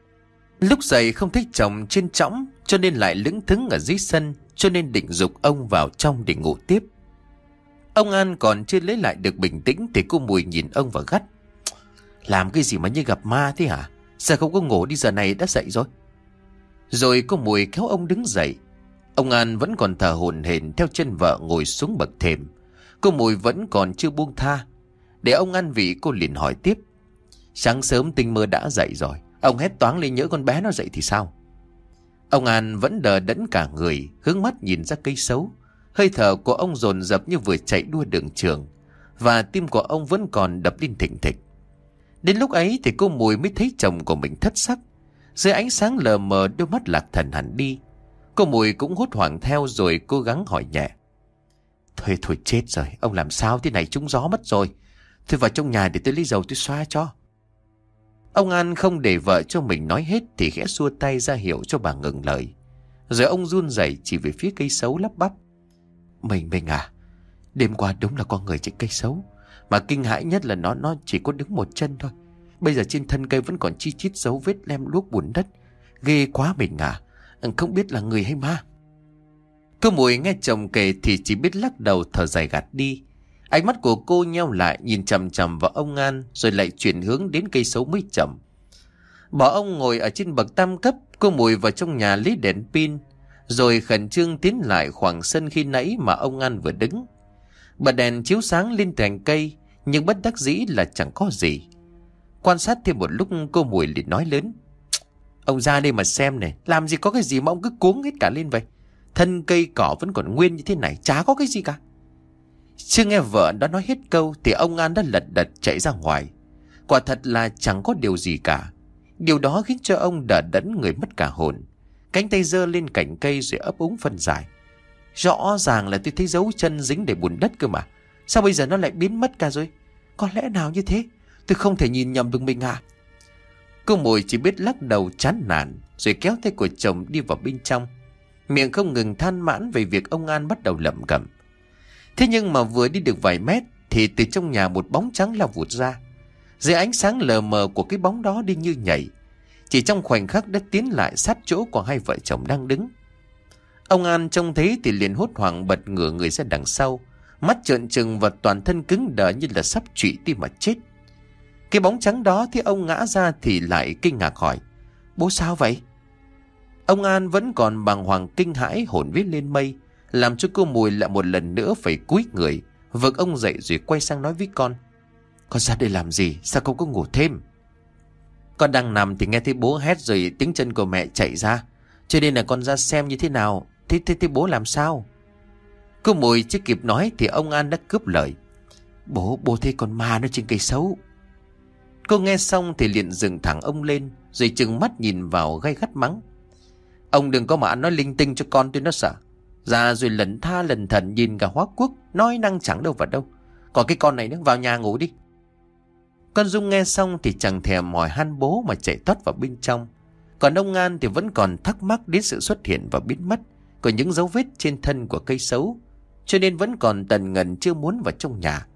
Lúc dậy không thấy chồng trên trõng, cho nên lại lững thững ở dưới sân, cho nên định giục ông vào trong để ngủ tiếp. Ông An còn chưa lấy lại được bình tĩnh thì cô Mùi nhìn ông và gắt: làm cái gì mà như gặp ma thế hả? Sao không có ngủ đi, giờ này đã dậy rồi? Rồi cô Mùi kéo ông đứng dậy. Ông An vẫn còn thở hổn hển theo chân vợ ngồi xuống bậc thềm. Cô Mùi vẫn còn chưa buông tha. Để ông ăn vị, cô liền hỏi tiếp: sáng sớm Tinh Mơ đã dậy rồi, ông hét toáng lên nhỡ con bé nó dậy thì sao? Ông An vẫn đờ đẫn cả người, hướng mắt nhìn ra cây sấu. Hơi thở của ông dồn dập như vừa chạy đua đường trường, và tim của ông vẫn còn đập lên thình thịch. Đến lúc ấy thì cô Mùi mới thấy chồng của mình thất sắc. Dưới ánh sáng lờ mờ, đôi mắt lạc thần hẳn đi. Cô Mùi cũng hốt hoảng theo, rồi cố gắng hỏi nhẹ: thôi thôi chết rồi, ông làm sao thế này, trúng gió mất rồi. Thôi vào trong nhà để tôi lấy dầu tôi xoa cho. Ông An không để vợ cho mình nói hết thì khẽ xua tay ra hiệu cho bà ngừng lời. Rồi ông run rẩy chỉ về phía cây sấu lắp bắp: Mình mình à, đêm qua đúng là con người trên cây sấu. Mà kinh hãi nhất là nó nó chỉ có đứng một chân thôi. Bây giờ trên thân cây vẫn còn chi chít dấu vết lem luốc bùn đất. Ghê quá mình à, không biết là người hay ma. Cô Mùi nghe chồng kể thì chỉ biết lắc đầu thở dài gạt đi. Ánh mắt của cô nheo lại nhìn chằm chằm vào ông An, rồi lại chuyển hướng đến cây sấu mới chậm. Bỏ ông ngồi ở trên bậc tam cấp, cô Mùi vào trong nhà lấy đèn pin, rồi khẩn trương tiến lại khoảng sân khi nãy mà ông An vừa đứng. Bật đèn chiếu sáng lên cành cây, nhưng bất đắc dĩ là chẳng có gì. Quan sát thêm một lúc, cô Mùi liền nói lớn: ông ra đây mà xem này, làm gì có cái gì mà ông cứ cuống hết cả lên vậy? Thân cây cỏ vẫn còn nguyên như thế này, chả có cái gì cả. Chưa nghe vợ đã nói hết câu thì ông An đã lật đật chạy ra ngoài. Quả thật là chẳng có điều gì cả. Điều đó khiến cho ông đờ đẫn người mất cả hồn. Cánh tay giơ lên cành cây rồi ấp úng phân giải: rõ ràng là tôi thấy dấu chân dính để bùn đất cơ mà. Sao bây giờ nó lại biến mất cả rồi? Có lẽ nào như thế? Tôi không thể nhìn nhầm được mình à? Cô Mùi chỉ biết lắc đầu chán nản, rồi kéo tay của chồng đi vào bên trong, miệng không ngừng than mãn về việc ông An bắt đầu lẩm cẩm. Thế nhưng mà vừa đi được vài mét thì từ trong nhà một bóng trắng lao vụt ra. Dưới ánh sáng lờ mờ của cái bóng đó đi như nhảy, chỉ trong khoảnh khắc đã tiến lại sát chỗ của hai vợ chồng đang đứng. Ông An trông thấy thì liền hốt hoảng bật ngửa người ra đằng sau, mắt trợn trừng và toàn thân cứng đờ như là sắp trụy tim mà chết. Cái bóng trắng đó thấy ông ngã ra thì lại kinh ngạc hỏi: bố sao vậy? Ông An vẫn còn bàng hoàng kinh hãi, hồn vía lên mây, làm cho cô Mùi lại một lần nữa phải cúi người vực ông dậy, rồi quay sang nói với con: con ra đây làm gì, sao không có ngủ thêm? Con đang nằm thì nghe thấy bố hét rồi tiếng chân của mẹ chạy ra, cho nên là con ra xem như thế nào. Thế thế, thế bố làm sao? Cô Mùi chưa kịp nói thì ông An đã cướp lời: Bố, bố thấy con ma nó trên cây sấu. Cô nghe xong thì liền dừng thẳng ông lên, rồi trừng mắt nhìn vào gay gắt mắng: ông đừng có mà ăn nói linh tinh cho con tôi nó sợ. Ra rồi lần tha lần thần nhìn cả hóa quốc, nói năng chẳng đâu vào đâu. Còn cái con này nữa, vào nhà ngủ đi. Con Dung nghe xong thì chẳng thèm mỏi han bố mà chạy tót vào bên trong. Còn ông An thì vẫn còn thắc mắc đến sự xuất hiện và biến mất của những dấu vết trên thân của cây sấu, cho nên vẫn còn tần ngần chưa muốn vào trong nhà.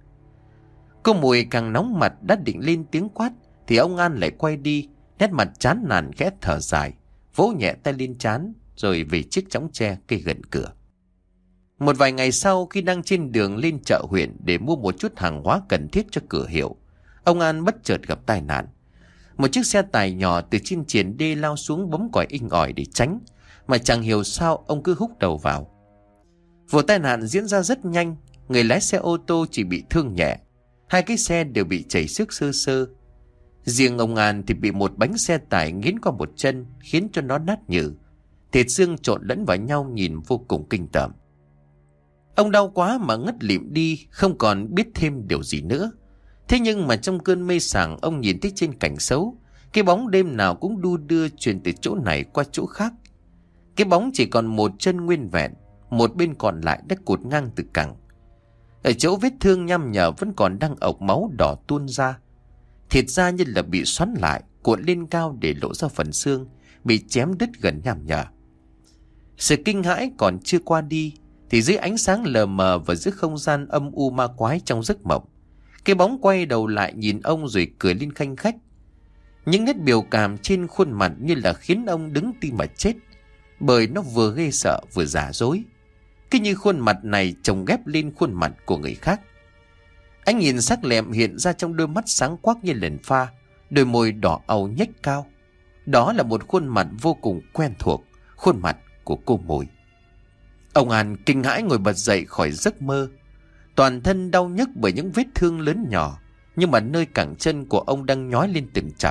Cô Mùi càng nóng mặt, đã định lên tiếng quát thì ông An lại quay đi, nét mặt chán nản khẽ thở dài, vỗ nhẹ tay lên trán rồi về chiếc chõng tre cây gần cửa. Một vài ngày sau, khi đang trên đường lên chợ huyện để mua một chút hàng hóa cần thiết cho cửa hiệu, ông An bất chợt gặp tai nạn. Một chiếc xe tải nhỏ từ trên triền đê lao xuống bấm còi inh ỏi để tránh, mà chẳng hiểu sao ông cứ húc đầu vào. Vụ tai nạn diễn ra rất nhanh, người lái xe ô tô chỉ bị thương nhẹ, hai cái xe đều bị chảy xước sơ sơ. Riêng ông An thì bị một bánh xe tải nghiến qua một chân, khiến cho nó nát nhừ. Thịt xương trộn lẫn vào nhau nhìn vô cùng kinh tởm. Ông đau quá mà ngất lịm đi, không còn biết thêm điều gì nữa. Thế nhưng mà trong cơn mê sảng, ông nhìn thấy trên cảnh xấu, cái bóng đêm nào cũng đu đưa truyền từ chỗ này qua chỗ khác. Cái bóng chỉ còn một chân nguyên vẹn, một bên còn lại đã cụt ngang từ cẳng. Ở chỗ vết thương nham nhở vẫn còn đang ộc máu đỏ tuôn ra. Thịt da như là bị xoắn lại, cuộn lên cao để lộ ra phần xương, bị chém đứt gần nham nhở. Sự kinh hãi còn chưa qua đi, thì dưới ánh sáng lờ mờ và giữa không gian âm u ma quái trong giấc mộng, cái bóng quay đầu lại nhìn ông rồi cười lên khanh khách. Những nét biểu cảm trên khuôn mặt như là khiến ông đứng tim mà chết, bởi nó vừa ghê sợ vừa giả dối. Cứ như khuôn mặt này chồng ghép lên khuôn mặt của người khác. Ánh nhìn sắc lẹm hiện ra trong đôi mắt sáng quắc như đèn pha, đôi môi đỏ âu nhếch cao. Đó là một khuôn mặt vô cùng quen thuộc, khuôn mặt của cô Mùi. Ông An kinh hãi ngồi bật dậy khỏi giấc mơ. Toàn thân đau nhức bởi những vết thương lớn nhỏ, nhưng mà nơi cẳng chân của ông đang nhói lên từng chặp.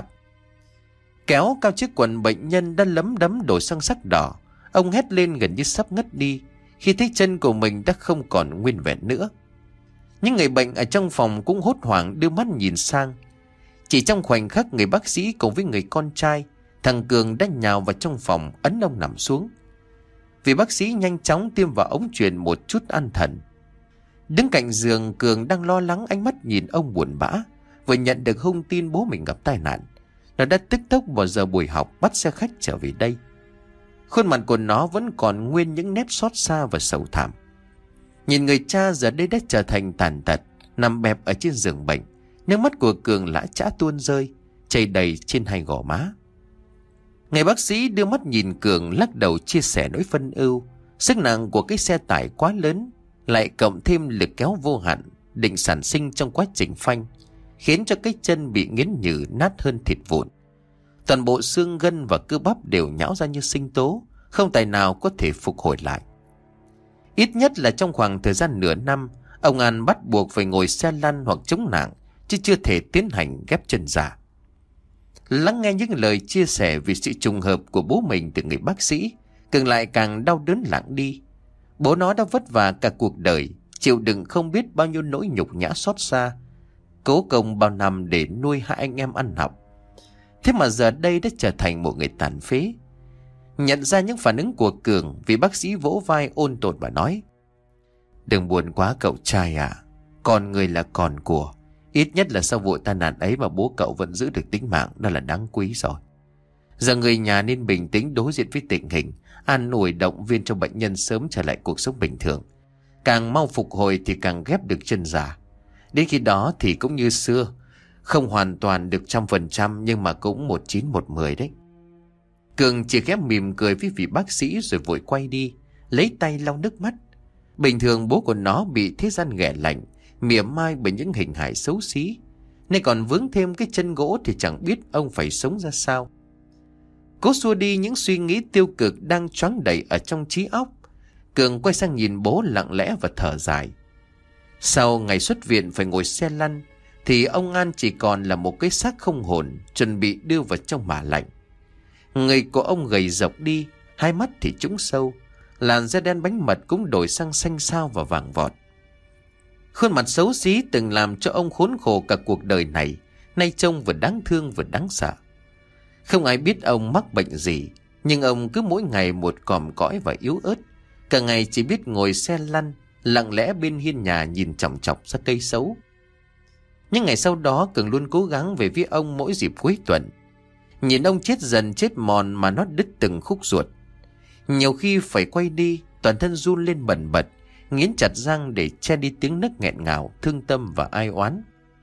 Kéo cao chiếc quần bệnh nhân đã lấm đấm đổi sang sắc đỏ, ông hét lên gần như sắp ngất đi khi thấy chân của mình đã không còn nguyên vẹn nữa. Những người bệnh ở trong phòng cũng hốt hoảng đưa mắt nhìn sang. Chỉ trong khoảnh khắc, người bác sĩ cùng với người con trai, thằng Cường, đã nhào vào trong phòng ấn ông nằm xuống. Vì bác sĩ nhanh chóng tiêm vào ống truyền một chút an thần. Đứng cạnh giường, Cường đang lo lắng, ánh mắt nhìn ông buồn bã, vừa nhận được hung tin bố mình gặp tai nạn. Nó đã tức tốc vào giờ buổi học bắt xe khách trở về đây. Khuôn mặt của nó vẫn còn nguyên những nét xót xa và sầu thảm. Nhìn người cha giờ đây đã trở thành tàn tật, nằm bẹp ở trên giường bệnh. Nước mắt của Cường lã chã tuôn rơi, chảy đầy trên hai gò má. Người bác sĩ đưa mắt nhìn Cường, lắc đầu chia sẻ nỗi phân ưu. Sức nặng của cái xe tải quá lớn, lại cộng thêm lực kéo vô hạn định sản sinh trong quá trình phanh, khiến cho cái chân bị nghiến nhừ nát hơn thịt vụn. Toàn bộ xương gân và cơ bắp đều nhão ra như sinh tố, không tài nào có thể phục hồi lại. Ít nhất là trong khoảng thời gian nửa năm, ông An bắt buộc phải ngồi xe lăn hoặc chống nặng, chứ chưa thể tiến hành ghép chân giả. Lắng nghe những lời chia sẻ vì sự trùng hợp của bố mình từ người bác sĩ, Cường lại càng đau đớn lặng đi. Bố nó đã vất vả cả cuộc đời, chịu đựng không biết bao nhiêu nỗi nhục nhã xót xa, cố công bao năm để nuôi hai anh em ăn học. Thế mà giờ đây đã trở thành một người tàn phế. Nhận ra những phản ứng của Cường, vị bác sĩ vỗ vai ôn tồn và nói: "Đừng buồn quá cậu trai à, con người là con của. Ít nhất là sau vụ tai nạn ấy mà bố cậu vẫn giữ được tính mạng, đó là đáng quý rồi. Giờ người nhà nên bình tĩnh đối diện với tình hình, an ủi động viên cho bệnh nhân sớm trở lại cuộc sống bình thường. Càng mau phục hồi thì càng ghép được chân giả. Đến khi đó thì cũng như xưa, không hoàn toàn được trăm phần trăm nhưng mà cũng một chín một mười đấy." Cường chỉ khép mỉm cười với vị bác sĩ rồi vội quay đi, lấy tay lau nước mắt. Bình thường bố của nó bị thế gian ghẻ lạnh, mỉa mai bởi những hình hài xấu xí, nên còn vướng thêm cái chân gỗ thì chẳng biết ông phải sống ra sao. Cố xua đi những suy nghĩ tiêu cực đang choáng đầy ở trong trí óc, Cường quay sang nhìn bố lặng lẽ và thở dài. Sau ngày xuất viện phải ngồi xe lăn, thì ông An chỉ còn là một cái xác không hồn, chuẩn bị đưa vào trong mả lạnh. Người của ông gầy rộc đi, hai mắt thì trũng sâu, làn da đen bánh mật cũng đổi sang xanh xao và vàng vọt. Khuôn mặt xấu xí từng làm cho ông khốn khổ cả cuộc đời này, nay trông vừa đáng thương vừa đáng sợ. Không ai biết ông mắc bệnh gì, nhưng ông cứ mỗi ngày một còm cõi và yếu ớt, cả ngày chỉ biết ngồi xe lăn, lặng lẽ bên hiên nhà nhìn chòng chọc ra cây sấu. Những ngày sau đó, Cường luôn cố gắng về với ông mỗi dịp cuối tuần. Nhìn ông chết dần chết mòn mà nó đứt từng khúc ruột. Nhiều khi phải quay đi, toàn thân run lên bần bật, nghiến chặt răng để che đi tiếng nấc nghẹn ngào, thương tâm và ai oán.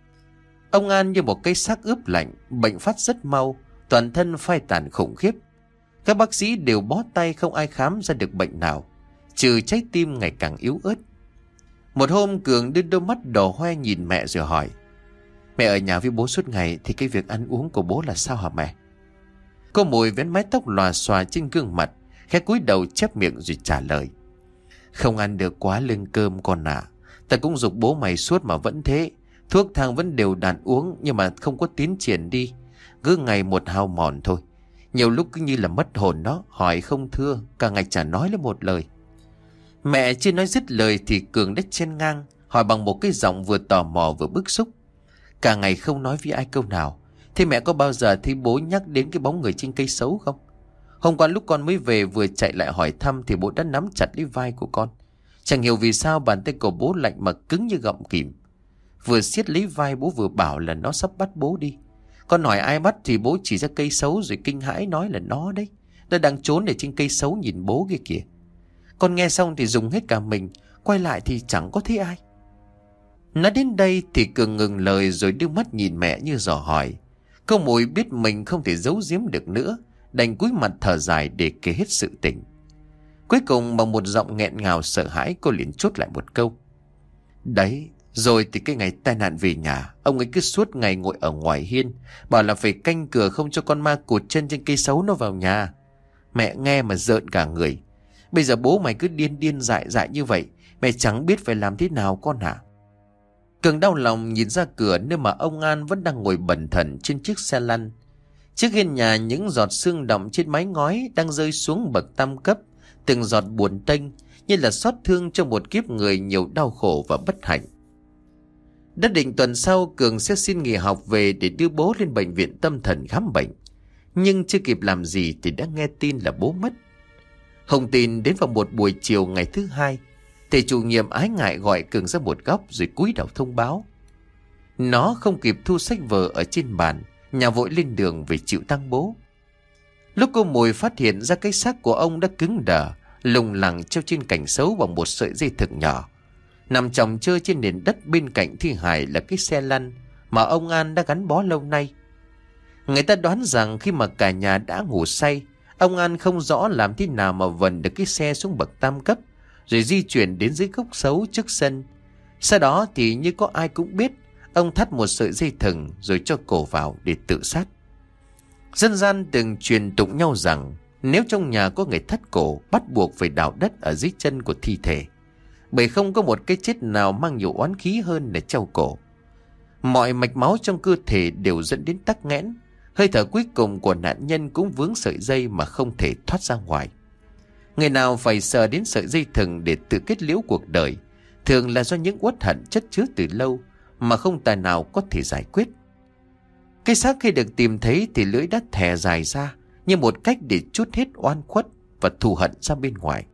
Ông An như một cây xác ướp lạnh, bệnh phát rất mau, toàn thân phai tàn khủng khiếp. Các bác sĩ đều bó tay, không ai khám ra được bệnh nào, trừ trái tim ngày càng yếu ớt. Một hôm, Cường đưa đôi mắt đỏ hoe nhìn mẹ rồi hỏi: "Mẹ ở nhà với bố suốt ngày thì cái việc ăn uống của bố là sao hả mẹ?" Cô Mùi vén mái tóc lòa xòa trên gương mặt, khẽ cúi đầu chép miệng rồi trả lời: "Không ăn được quá lương cơm con à. Ta cũng giục bố mày suốt mà vẫn thế. Thuốc thang vẫn đều đặn uống nhưng mà không có tiến triển đi. cứ ngày một hao mòn thôi. Nhiều lúc cứ như là mất hồn đó, hỏi không thưa, cả ngày chả nói lên một lời. Mẹ chưa nói dứt lời thì Cường đã chen ngang, hỏi bằng một cái giọng vừa tò mò vừa bức xúc. Cả ngày không nói với ai câu nào, thế mẹ có bao giờ thấy bố nhắc đến cái bóng người trên cây sấu không? Hôm qua lúc con mới về vừa chạy lại hỏi thăm thì bố đã nắm chặt lấy vai của con. Chẳng hiểu vì sao bàn tay của bố lạnh mà cứng như gọng kìm. Vừa siết lấy vai bố vừa bảo là nó sắp bắt bố đi. Con hỏi ai bắt thì bố chỉ ra cây sấu rồi kinh hãi nói là nó đấy. Nó đang trốn ở trên cây sấu nhìn bố kia kìa. Con nghe xong thì dùng hết cả mình, quay lại thì chẳng có thấy ai. Nói đến đây thì Cường ngừng lời rồi đưa mắt nhìn mẹ như dò hỏi. Cô Mùi biết mình không thể giấu giếm được nữa, đành cúi mặt thở dài để kể hết sự tình. Cuối cùng bằng một giọng nghẹn ngào sợ hãi, cô liền chốt lại một câu. Đấy, rồi thì cái ngày tai nạn về nhà, ông ấy cứ suốt ngày ngồi ở ngoài hiên, bảo là phải canh cửa không cho con ma cụt chân trên cây sấu nó vào nhà. Mẹ nghe mà rợn cả người. Bây giờ bố mày cứ điên điên dại dại như vậy, mẹ chẳng biết phải làm thế nào con hả? Cường đau lòng nhìn ra cửa nơi mà ông An vẫn đang ngồi bần thần trên chiếc xe lăn. Trước hiên nhà những giọt sương đọng trên mái ngói đang rơi xuống bậc tam cấp, từng giọt buồn tênh như là xót thương cho một kiếp người nhiều đau khổ và bất hạnh. Đã định tuần sau Cường sẽ xin nghỉ học về để đưa bố lên bệnh viện tâm thần khám bệnh. Nhưng chưa kịp làm gì thì đã nghe tin là bố mất. Hồng tin đến vào một buổi chiều ngày thứ hai, thầy chủ nhiệm ái ngại gọi Cường ra một góc rồi cúi đầu thông báo. Nó không kịp thu sách vở ở trên bàn, nhà vội lên đường về chịu tang bố. Lúc cô Mùi phát hiện ra cái xác của ông đã cứng đờ, lủng lẳng treo trên cành sấu bằng một sợi dây thừng nhỏ. Nằm chồng chơi trên nền đất bên cạnh thi hài là cái xe lăn mà ông An đã gắn bó lâu nay. Người ta đoán rằng khi mà cả nhà đã ngủ say, ông An không rõ làm thế nào mà vần được cái xe xuống bậc tam cấp, rồi di chuyển đến dưới gốc sấu trước sân. Sau đó thì như có ai cũng biết, ông thắt một sợi dây thừng rồi cho cổ vào để tự sát. Dân gian từng truyền tụng nhau rằng nếu trong nhà có người thắt cổ, bắt buộc phải đào đất ở dưới chân của thi thể, bởi không có một cái chết nào mang nhiều oán khí hơn là treo cổ. Mọi mạch máu trong cơ thể đều dẫn đến tắc nghẽn, hơi thở cuối cùng của nạn nhân cũng vướng sợi dây mà không thể thoát ra ngoài. Người nào phải sờ đến sợi dây thừng để tự kết liễu cuộc đời, thường là do những uất hận chất chứa từ lâu mà không tài nào có thể giải quyết. Cái xác khi được tìm thấy thì lưỡi đã thè dài ra như một cách để trút hết oan khuất và thù hận ra bên ngoài.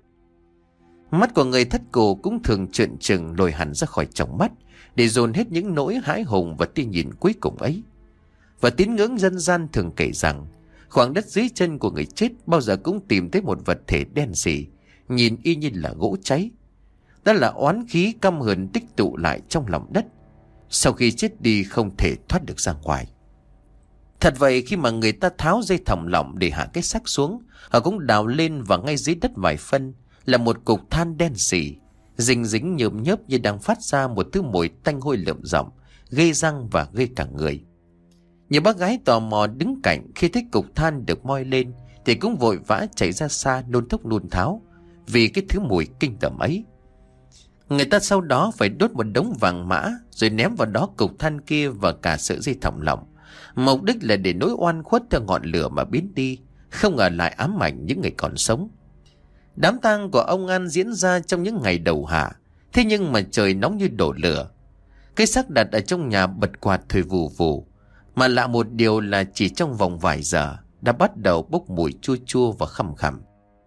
Mắt của người thất cổ cũng thường trợn trừng lồi hẳn ra khỏi tròng mắt để dồn hết những nỗi hãi hùng và tia nhìn cuối cùng ấy. Và tín ngưỡng dân gian thường kể rằng khoảng đất dưới chân của người chết bao giờ cũng tìm thấy một vật thể đen sì, nhìn y như là gỗ cháy. Đó là oán khí căm hờn tích tụ lại trong lòng đất, sau khi chết đi không thể thoát được ra ngoài. Thật vậy, khi mà người ta tháo dây thòng lọng để hạ cái xác xuống, họ cũng đào lên và ngay dưới đất vài phân là một cục than đen sì, dính dính nhợm nhớp như đang phát ra một thứ mùi tanh hôi lợm giọng, gây răng và gây cả người. Nhiều bác gái tò mò đứng cạnh khi thấy cục than được moi lên thì cũng vội vã chạy ra xa nôn thốc nôn tháo vì cái thứ mùi kinh tởm ấy. Người ta sau đó phải đốt một đống vàng mã rồi ném vào đó cục than kia và cả sợi dây thòng lọng, mục đích là để nỗi oan khuất theo ngọn lửa mà biến đi, không ngờ lại ám ảnh những người còn sống. Đám tang của ông An diễn ra trong những ngày đầu hạ, thế nhưng mà trời nóng như đổ lửa. Cái xác đặt ở trong nhà bật quạt thổi vù vù, mà lạ một điều là chỉ trong vòng vài giờ đã bắt đầu bốc mùi chua chua và khằm khằm.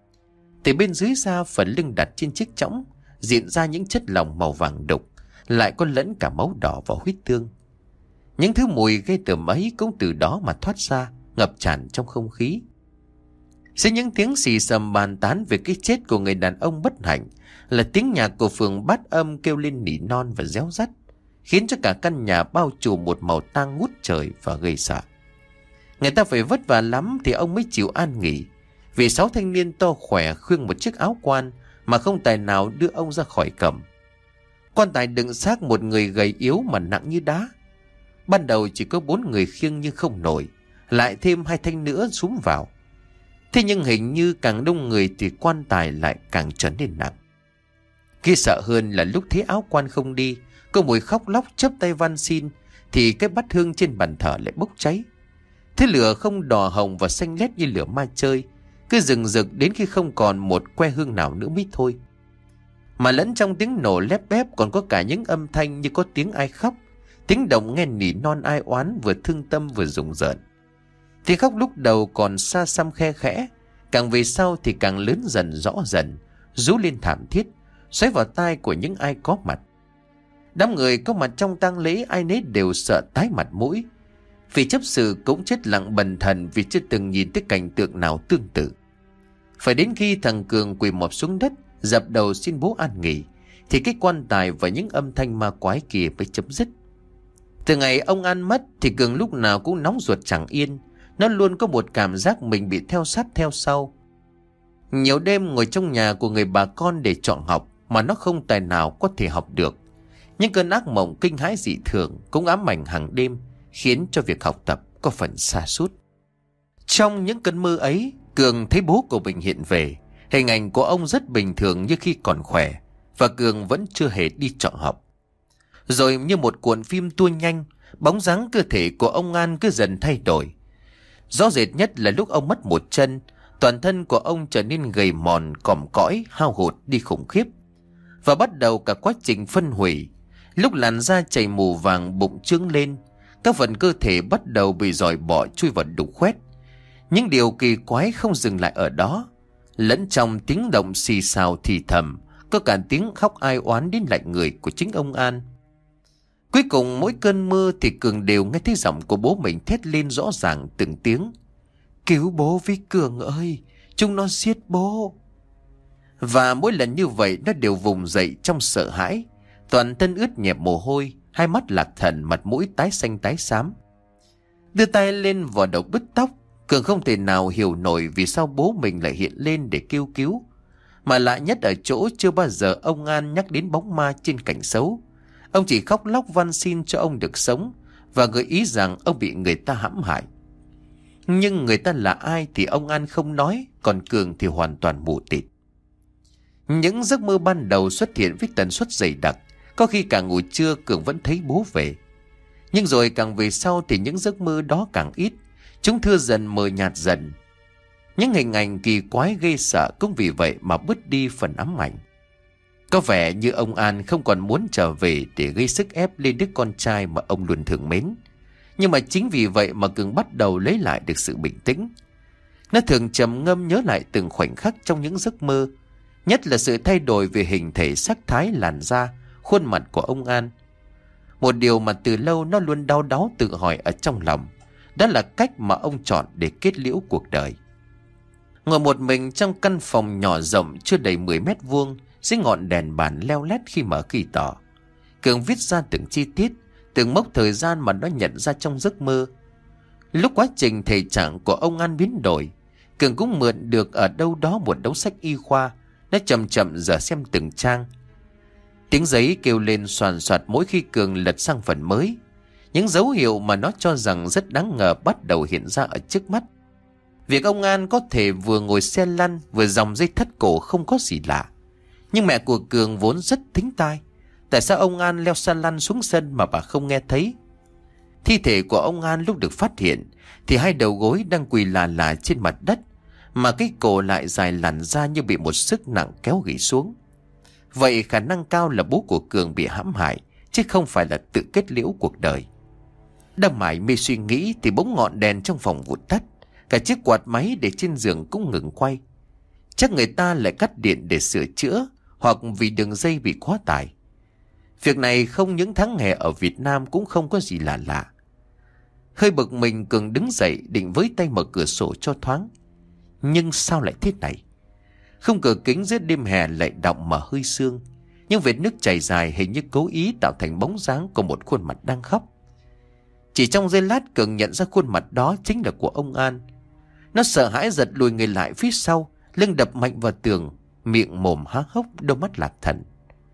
Từ bên dưới da phần lưng đặt trên chiếc chõng diễn ra những chất lỏng màu vàng đục, lại có lẫn cả máu đỏ và huyết tương. Những thứ mùi gây tởm ấy cũng từ đó mà thoát ra, ngập tràn trong không khí. Giữa những tiếng xì xầm bàn tán về cái chết của người đàn ông bất hạnh là tiếng nhạc của phường bát âm kêu lên nỉ non và réo rắt, khiến cho cả căn nhà bao trùm một màu tang ngút trời và gây sợ. Người ta phải vất vả lắm thì ông mới chịu an nghỉ, vì sáu thanh niên to khỏe khuyên một chiếc áo quan mà không tài nào đưa ông ra khỏi cẩm. Quan tài đựng xác một người gầy yếu mà nặng như đá. Ban đầu chỉ có bốn người khiêng nhưng không nổi, lại thêm hai thanh nữa xuống vào. Thế nhưng hình như càng đông người thì quan tài lại càng trở nên nặng. Khi sợ hơn là lúc thấy áo quan không đi, cô Mùi khóc lóc chớp tay van xin, thì cái bát hương trên bàn thờ lại bốc cháy. Thế lửa không đỏ hồng và xanh lét như lửa ma chơi, cứ rừng rực đến khi không còn một que hương nào nữa mới thôi. Mà lẫn trong tiếng nổ lép bép còn có cả những âm thanh như có tiếng ai khóc, tiếng động nghe nỉ non ai oán, vừa thương tâm vừa rùng rợn. Tiếng khóc lúc đầu còn xa xăm khe khẽ, càng về sau thì càng lớn dần rõ dần, rú lên thảm thiết, xoáy vào tai của những ai có mặt. Đám người có mặt trong tang lễ ai nấy đều sợ tái mặt mũi. Vị chấp sự cũng chết lặng bần thần vì chưa từng nhìn thấy cảnh tượng nào tương tự. Phải đến khi thằng Cường quỳ mọp xuống đất, dập đầu xin bố an nghỉ, thì cái quan tài và những âm thanh ma quái kia mới chấm dứt. Từ ngày ông An mất thì Cường lúc nào cũng nóng ruột chẳng yên. Nó luôn có một cảm giác mình bị theo sát theo sau. Nhiều đêm ngồi trong nhà của người bà con để chọn học mà nó không tài nào có thể học được. Những cơn ác mộng kinh hãi dị thường cũng ám ảnh hàng đêm, khiến cho việc học tập có phần sa sút. Trong những cơn mơ ấy, Cường thấy bố của mình hiện về. Hình ảnh của ông rất bình thường như khi còn khỏe, và Cường vẫn chưa hề đi chọn học. Rồi như một cuộn phim tua nhanh, bóng dáng cơ thể của ông An cứ dần thay đổi. Rõ rệt nhất là lúc ông mất một chân, toàn thân của ông trở nên gầy mòn, còm cõi, hao hụt đi khủng khiếp. Và bắt đầu cả quá trình phân hủy. Lúc làn da chảy mù vàng, bụng trướng lên, các phần cơ thể bắt đầu bị giòi bọ chui vào đục khoét. Nhưng điều kỳ quái không dừng lại ở đó. Lẫn trong tiếng động xì xào thì thầm, có cả tiếng khóc ai oán đến lạnh người của chính ông An. Cuối cùng mỗi cơn mưa thì Cường đều nghe thấy giọng của bố mình thét lên rõ ràng từng tiếng: "Cứu bố với Cường ơi, chúng nó giết bố." Và mỗi lần như vậy nó đều vùng dậy trong sợ hãi, toàn thân ướt nhẹp mồ hôi, hai mắt lạc thần, mặt mũi tái xanh tái xám. Đưa tay lên vào đầu bứt tóc, Cường không thể nào hiểu nổi vì sao bố mình lại hiện lên để kêu cứu. Mà lạ nhất ở chỗ chưa bao giờ ông An nhắc đến bóng ma trên cảnh xấu. Ông chỉ khóc lóc van xin cho ông được sống, và gợi ý rằng ông bị người ta hãm hại. Nhưng người ta là ai thì ông An không nói, còn Cường thì hoàn toàn mù tịt. Những giấc mơ ban đầu xuất hiện với tần suất dày đặc, có khi cả ngủ trưa Cường vẫn thấy bố về. Nhưng rồi càng về sau thì những giấc mơ đó càng ít, chúng thưa dần mờ nhạt dần. Những hình ảnh kỳ quái ghê sợ cũng vì vậy mà bớt đi phần ám ảnh. Có vẻ như ông An không còn muốn trở về để gây sức ép lên đứa con trai mà ông luôn thương mến. Nhưng mà chính vì vậy mà Cường bắt đầu lấy lại được sự bình tĩnh. Nó thường trầm ngâm nhớ lại từng khoảnh khắc trong những giấc mơ, nhất là sự thay đổi về hình thể, sắc thái, làn da, khuôn mặt của ông An. Một điều mà từ lâu nó luôn đau đáu tự hỏi ở trong lòng, đó là cách mà ông chọn để kết liễu cuộc đời. Ngồi một mình trong căn phòng nhỏ rộng chưa đầy mười mét vuông, dưới ngọn đèn bàn leo lét khi mở kỳ tỏ, Cường viết ra từng chi tiết, từng mốc thời gian mà nó nhận ra trong giấc mơ. Lúc quá trình thể trạng của ông An biến đổi, Cường cũng mượn được ở đâu đó một đống sách y khoa. Nó chậm chậm dở xem từng trang. Tiếng giấy kêu lên xoàn xoạt mỗi khi Cường lật sang phần mới. Những dấu hiệu mà nó cho rằng rất đáng ngờ bắt đầu hiện ra ở trước mắt. Việc ông An có thể vừa ngồi xe lăn vừa dòng dây thắt cổ không có gì lạ. Nhưng mẹ của Cường vốn rất thính tai. Tại sao ông An leo xe lăn xuống sân mà bà không nghe thấy? Thi thể của ông An lúc được phát hiện thì hai đầu gối đang quỳ lả lả trên mặt đất, mà cái cổ lại dài lẳn ra như bị một sức nặng kéo gỉ xuống. Vậy khả năng cao là bố của Cường bị hãm hại, chứ không phải là tự kết liễu cuộc đời. Đang mải mê suy nghĩ thì bỗng ngọn đèn trong phòng vụt tắt. Cả chiếc quạt máy để trên giường cũng ngừng quay. Chắc người ta lại cắt điện để sửa chữa, hoặc vì đường dây bị quá tải. Việc này không những tháng hè ở Việt Nam cũng không có gì lạ lạ. Hơi bực mình, Cường đứng dậy định với tay mở cửa sổ cho thoáng. Nhưng sao lại thế này? Khung cửa kính giữa đêm hè lại đọng mà hơi sương. Những vệt nước chảy dài hình như cố ý tạo thành bóng dáng của một khuôn mặt đang khóc. Chỉ trong giây lát, Cường nhận ra khuôn mặt đó chính là của ông An. Nó sợ hãi giật lùi người lại phía sau, lưng đập mạnh vào tường, miệng mồm há hốc, đôi mắt lạc thần.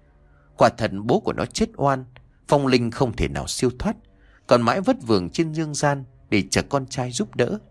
Quả thật bố của nó chết oan, phong linh không thể nào siêu thoát, còn mãi vất vưởng trên dương gian để chờ con trai giúp đỡ.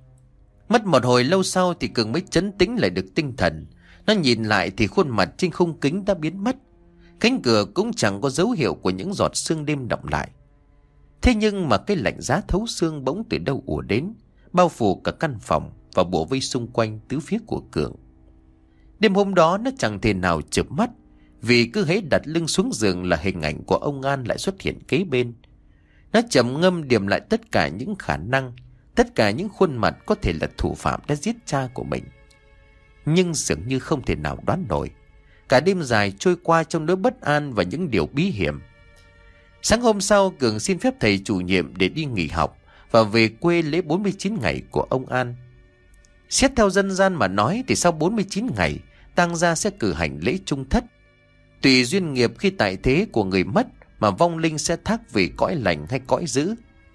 Mất một hồi lâu sau thì Cường mới trấn tĩnh lại được tinh thần. Nó nhìn lại thì khuôn mặt trên khung kính đã biến mất. Cánh cửa cũng chẳng có dấu hiệu của những giọt sương đêm đọng lại. Thế nhưng mà cái lạnh giá thấu xương bỗng từ đâu ùa đến, bao phủ cả căn phòng và bủa vây xung quanh tứ phía của Cường. Đêm hôm đó nó chẳng thể nào chợp mắt, vì cứ hễ đặt lưng xuống giường là hình ảnh của ông An lại xuất hiện kế bên. Nó trầm ngâm điểm lại tất cả những khả năng, tất cả những khuôn mặt có thể là thủ phạm đã giết cha của mình. Nhưng dường như không thể nào đoán nổi. Cả đêm dài trôi qua trong nỗi bất an và những điều bí hiểm. Sáng hôm sau, Cường xin phép thầy chủ nhiệm để đi nghỉ học và về quê lễ bốn mươi chín ngày của ông An. Xét theo dân gian mà nói thì sau bốn mươi chín ngày, tang gia sẽ cử hành lễ chung thất. Tùy duyên nghiệp khi tại thế của người mất mà vong linh sẽ thác về cõi lành hay cõi dữ.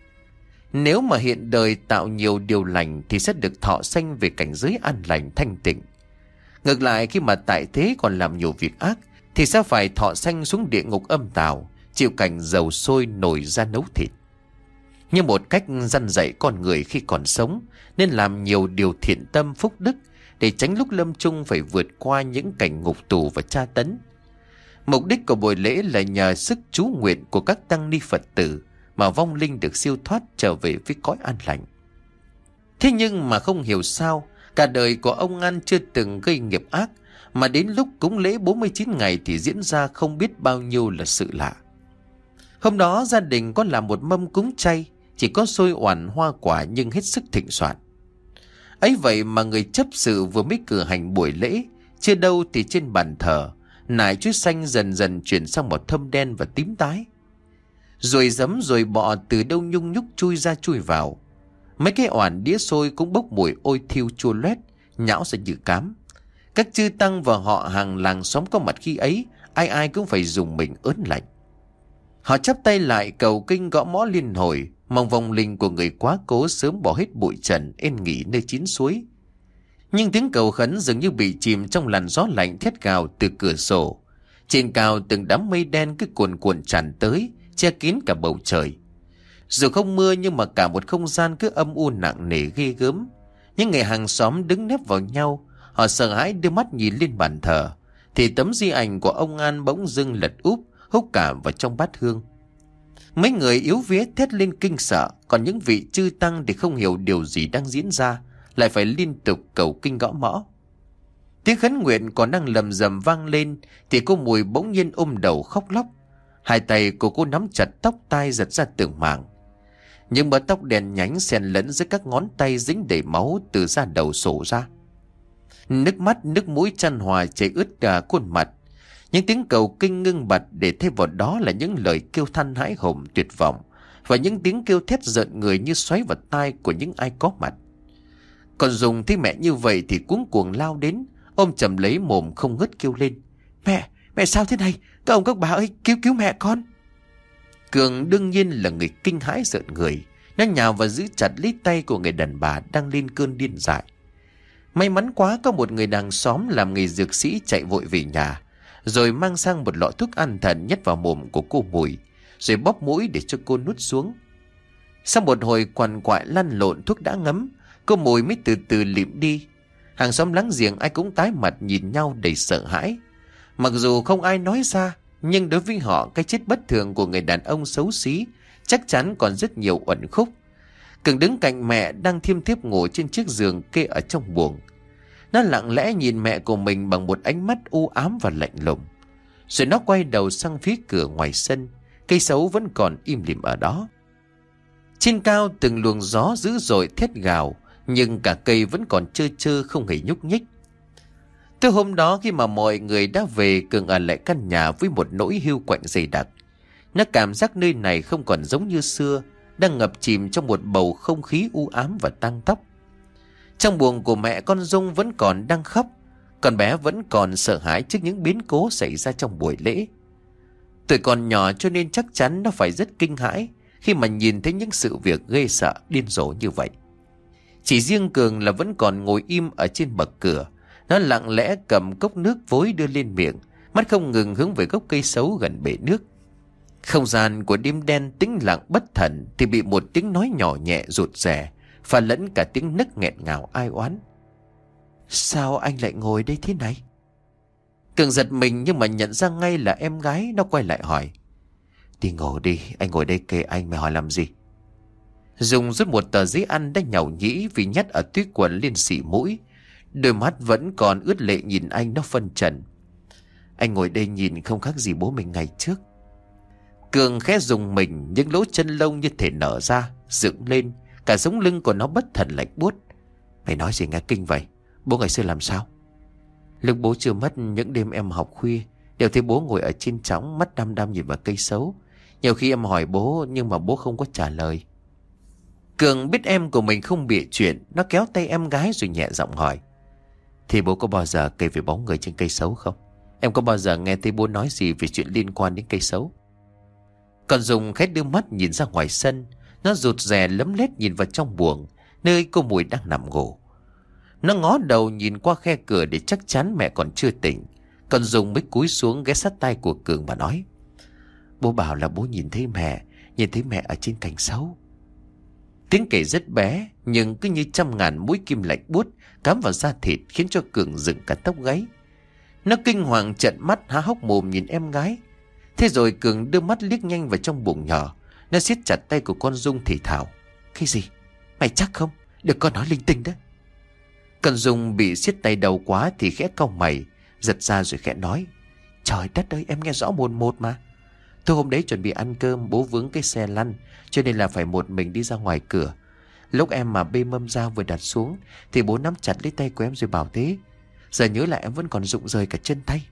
Nếu mà hiện đời tạo nhiều điều lành thì sẽ được thọ sanh về cảnh giới an lành thanh tịnh. Ngược lại, khi mà tại thế còn làm nhiều việc ác thì sẽ phải thọ sanh xuống địa ngục âm tào, chịu cảnh dầu sôi nổi ra nấu thịt. Như một cách răn dạy con người khi còn sống nên làm nhiều điều thiện tâm phúc đức, để tránh lúc lâm chung phải vượt qua những cảnh ngục tù và tra tấn. Mục đích của buổi lễ là nhờ sức chú nguyện của các tăng ni Phật tử mà vong linh được siêu thoát trở về với cõi an lành. Thế nhưng mà không hiểu sao, cả đời của ông An chưa từng gây nghiệp ác, mà đến lúc cúng lễ bốn mươi chín ngày thì diễn ra không biết bao nhiêu là sự lạ. Hôm đó gia đình có làm một mâm cúng chay, chỉ có xôi oản hoa quả nhưng hết sức thịnh soạn. Ấy vậy mà người chấp sự vừa mới cử hành buổi lễ, chưa đâu thì trên bàn thờ, nải chuối xanh dần dần chuyển sang màu thâm đen và tím tái. Rồi giấm rồi bọ từ đâu nhung nhúc chui ra chui vào. Mấy cái oản đĩa xôi cũng bốc mùi ôi thiêu chua loét, nhão ra như cám. Các chư tăng và họ hàng làng xóm có mặt khi ấy, ai ai cũng phải dùng mình ớn lạnh. Họ chắp tay lại cầu kinh gõ mõ liên hồi, mong vong linh của người quá cố sớm bỏ hết bụi trần yên nghỉ nơi chín suối. Nhưng tiếng cầu khấn dường như bị chìm trong làn gió lạnh thét gào từ cửa sổ. Trên cao từng đám mây đen cứ cuồn cuộn tràn tới, che kín cả bầu trời. Dù không mưa nhưng mà cả một không gian cứ âm u nặng nề ghê gớm. Những người hàng xóm đứng nép vào nhau, họ sợ hãi đưa mắt nhìn lên bàn thờ, thì tấm di ảnh của ông An bỗng dưng lật úp, húc cả vào trong bát hương. Mấy người yếu vía thét lên kinh sợ, còn những vị chư tăng thì không hiểu điều gì đang diễn ra, lại phải liên tục cầu kinh gõ mõ. Tiếng khấn nguyện còn đang lầm rầm vang lên thì cô Mùi bỗng nhiên ôm đầu khóc lóc. Hai tay của cô nắm chặt tóc tai giật ra từng mảng. Những bờ tóc đen nhánh xen lẫn giữa các ngón tay dính đầy máu từ da đầu sổ ra. Nước mắt nước mũi chan hòa chảy ướt cả khuôn mặt. Những tiếng cầu kinh ngưng bặt, để thay vào đó là những lời kêu than hãi hùng tuyệt vọng, và những tiếng kêu thét rợn người như xoáy vào tai của những ai có mặt. Còn Dùng thấy mẹ như vậy thì cuống cuồng lao đến, ôm chầm lấy mồm không ngớt kêu lên: Mẹ, mẹ sao thế này? Các ông các bà ơi, cứu cứu mẹ con! Cường đương nhiên là người kinh hãi rợn người. Nó nhào và giữ chặt lấy tay của người đàn bà đang lên cơn điên dại. May mắn quá có một người hàng xóm làm nghề dược sĩ chạy vội về nhà, rồi mang sang một lọ thuốc an thần nhét vào mồm của cô Mùi, rồi bóp mũi để cho cô nuốt xuống. Sau một hồi quằn quại lăn lộn thuốc đã ngấm, cô Mùi mới từ từ lịm đi. Hàng xóm láng giềng ai cũng tái mặt nhìn nhau đầy sợ hãi. Mặc dù không ai nói ra, nhưng đối với họ, cái chết bất thường của người đàn ông xấu xí chắc chắn còn rất nhiều uẩn khúc. Cường đứng cạnh mẹ đang thiêm thiếp ngủ trên chiếc giường kê ở trong buồng. Nó lặng lẽ nhìn mẹ của mình bằng một ánh mắt u ám và lạnh lùng. Rồi nó quay đầu sang phía cửa ngoài sân. Cây sấu vẫn còn im lìm ở đó. Trên cao từng luồng gió dữ dội thét gào, nhưng cả cây vẫn còn trơ trơ không hề nhúc nhích. Từ hôm đó khi mà mọi người đã về, Cường ở lại căn nhà với một nỗi hiu quạnh dày đặc. Nó cảm giác nơi này không còn giống như xưa, đang ngập chìm trong một bầu không khí u ám và tang tóc. Trong buồng của mẹ, con Dung vẫn còn đang khóc. Con bé vẫn còn sợ hãi trước những biến cố xảy ra trong buổi lễ. Tuổi còn nhỏ cho nên chắc chắn nó phải rất kinh hãi khi mà nhìn thấy những sự việc ghê sợ điên rồ như vậy. Chỉ riêng Cường là vẫn còn ngồi im ở trên bậc cửa. Nó lặng lẽ cầm cốc nước vối đưa lên miệng, mắt không ngừng hướng về gốc cây sấu gần bể nước. Không gian của đêm đen tĩnh lặng bất thần thì bị một tiếng nói nhỏ nhẹ rụt rè, pha lẫn cả tiếng nấc nghẹn ngào ai oán. Sao anh lại ngồi đây thế này? Cường giật mình nhưng mà nhận ra ngay là em gái. Nó quay lại hỏi: Đi ngủ đi, anh ngồi đây kệ anh, mày hỏi làm gì? Dung rút một tờ giấy ăn đã nhàu nhĩ vì nhét ở túi quần lên xỉ mũi. Đôi mắt vẫn còn ướt lệ nhìn anh nó phân trần. Anh ngồi đây nhìn không khác gì bố mình ngày trước. Cường khẽ dùng mình, những lỗ chân lông như thể nở ra, dựng lên. Cả sống lưng của nó bất thần lạnh buốt. Mày nói gì nghe kinh vậy? Bố ngày xưa làm sao? Lúc bố chưa mất, những đêm em học khuya đều thấy bố ngồi ở trên trống, mắt đăm đăm nhìn vào cây sấu. Nhiều khi em hỏi bố nhưng mà bố không có trả lời. Cường biết em của mình không bịa chuyện, nó kéo tay em gái rồi nhẹ giọng hỏi. Thì bố có bao giờ kể về bóng người trên cây sấu không? Em có bao giờ nghe thấy bố nói gì về chuyện liên quan đến cây sấu? Còn Dung khẽ đưa mắt nhìn ra ngoài sân. Nó rụt rè lấm lét nhìn vào trong buồng, nơi cô Mùi đang nằm ngủ. Nó ngó đầu nhìn qua khe cửa để chắc chắn mẹ còn chưa tỉnh. Còn Dung mới cúi xuống ghé sát tai của Cường và nói. Bố bảo là bố nhìn thấy mẹ, nhìn thấy mẹ ở trên cành sấu. Tiếng kể rất bé, nhưng cứ như trăm ngàn mũi kim lạnh buốt cắm vào da thịt khiến cho Cường dựng cả tóc gáy. Nó kinh hoàng trợn mắt há hốc mồm nhìn em gái. Thế rồi Cường đưa mắt liếc nhanh vào trong bụng nhỏ. Nó siết chặt tay của con Dung thì thào. Cái gì? Mày chắc không? Đừng có nói linh tinh đó. Con Dung bị siết tay đầu quá thì khẽ cau mày, giật ra rồi khẽ nói. Trời đất ơi, em nghe rõ mồn một mà. Tôi hôm đấy chuẩn bị ăn cơm, bố vướng cái xe lăn, cho nên là phải một mình đi ra ngoài cửa. Lúc em mà bê mâm dao vừa đặt xuống thì bố nắm chặt lấy tay của em rồi bảo thế. Giờ nhớ lại em vẫn còn rụng rời cả chân tay.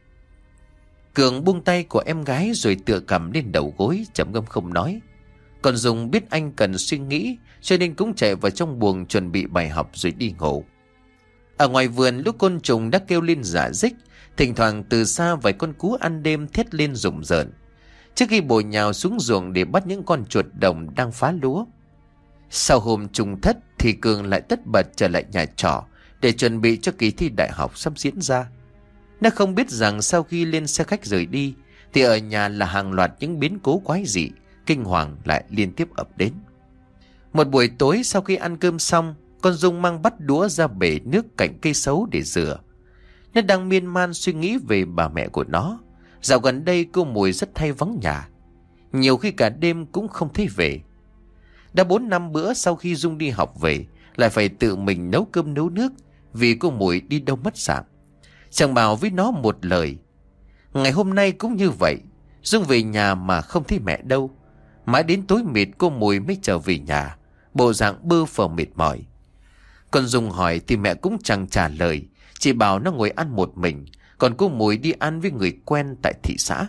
Cường buông tay của em gái rồi tựa cằm lên đầu gối, trầm ngâm không nói. Còn Dung biết anh cần suy nghĩ, cho nên cũng chạy vào trong buồng chuẩn bị bài học rồi đi ngủ. Ở ngoài vườn, lũ côn trùng đã kêu lên rả rích. Thỉnh thoảng từ xa vài con cú ăn đêm thét lên rụng rợn, trước khi bổ nhào xuống ruộng để bắt những con chuột đồng đang phá lúa. Sau hôm trùng thất thì Cường lại tất bật trở lại nhà trọ để chuẩn bị cho kỳ thi đại học sắp diễn ra. Nó không biết rằng sau khi lên xe khách rời đi thì ở nhà là hàng loạt những biến cố quái dị, kinh hoàng lại liên tiếp ập đến. Một buổi tối sau khi ăn cơm xong, con Dung mang bắt đũa ra bể nước cạnh cây sấu để rửa. Nó đang miên man suy nghĩ về bà mẹ của nó. Dạo gần đây cô Mùi rất hay vắng nhà, nhiều khi cả đêm cũng không thấy về. Đã bốn năm bữa sau khi Dung đi học về, lại phải tự mình nấu cơm nấu nước vì cô Mùi đi đâu mất dạng. Chẳng bảo với nó một lời. Ngày hôm nay cũng như vậy, Dung về nhà mà không thấy mẹ đâu. Mãi đến tối mịt cô Mùi mới trở về nhà, bộ dạng bơ phờ mệt mỏi. Còn Dung hỏi thì mẹ cũng chẳng trả lời, chỉ bảo nó ngồi ăn một mình, còn cô Mùi đi ăn với người quen tại thị xã.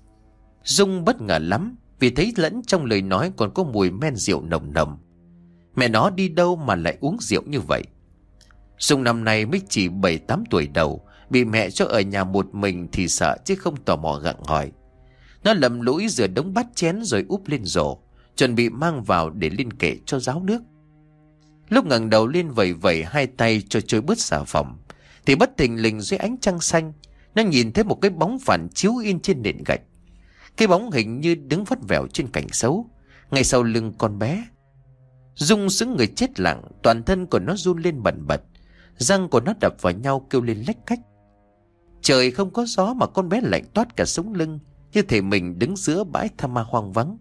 Dung bất ngờ lắm vì thấy lẫn trong lời nói còn có mùi men rượu nồng nồng. Mẹ nó đi đâu mà lại uống rượu như vậy? Dung năm nay mới chỉ bảy tám tuổi đầu, bị mẹ cho ở nhà một mình thì sợ chứ không tò mò gặng hỏi. Nó lầm lũi rửa đống bát chén rồi úp lên rổ, chuẩn bị mang vào để lên kệ cho ráo nước. Lúc ngẩng đầu lên vẩy vẩy hai tay cho trôi bớt xà phòng thì bất thình lình dưới ánh trăng xanh, nó nhìn thấy một cái bóng phản chiếu in trên nền gạch. Cái bóng hình như đứng vắt vẻo trên cành sấu, ngay sau lưng con bé. Dung sững người chết lặng, toàn thân của nó run lên bần bật, răng của nó đập vào nhau kêu lên lách cách. Trời không có gió mà con bé lạnh toát cả sống lưng, như thể mình đứng giữa bãi tha ma hoang vắng.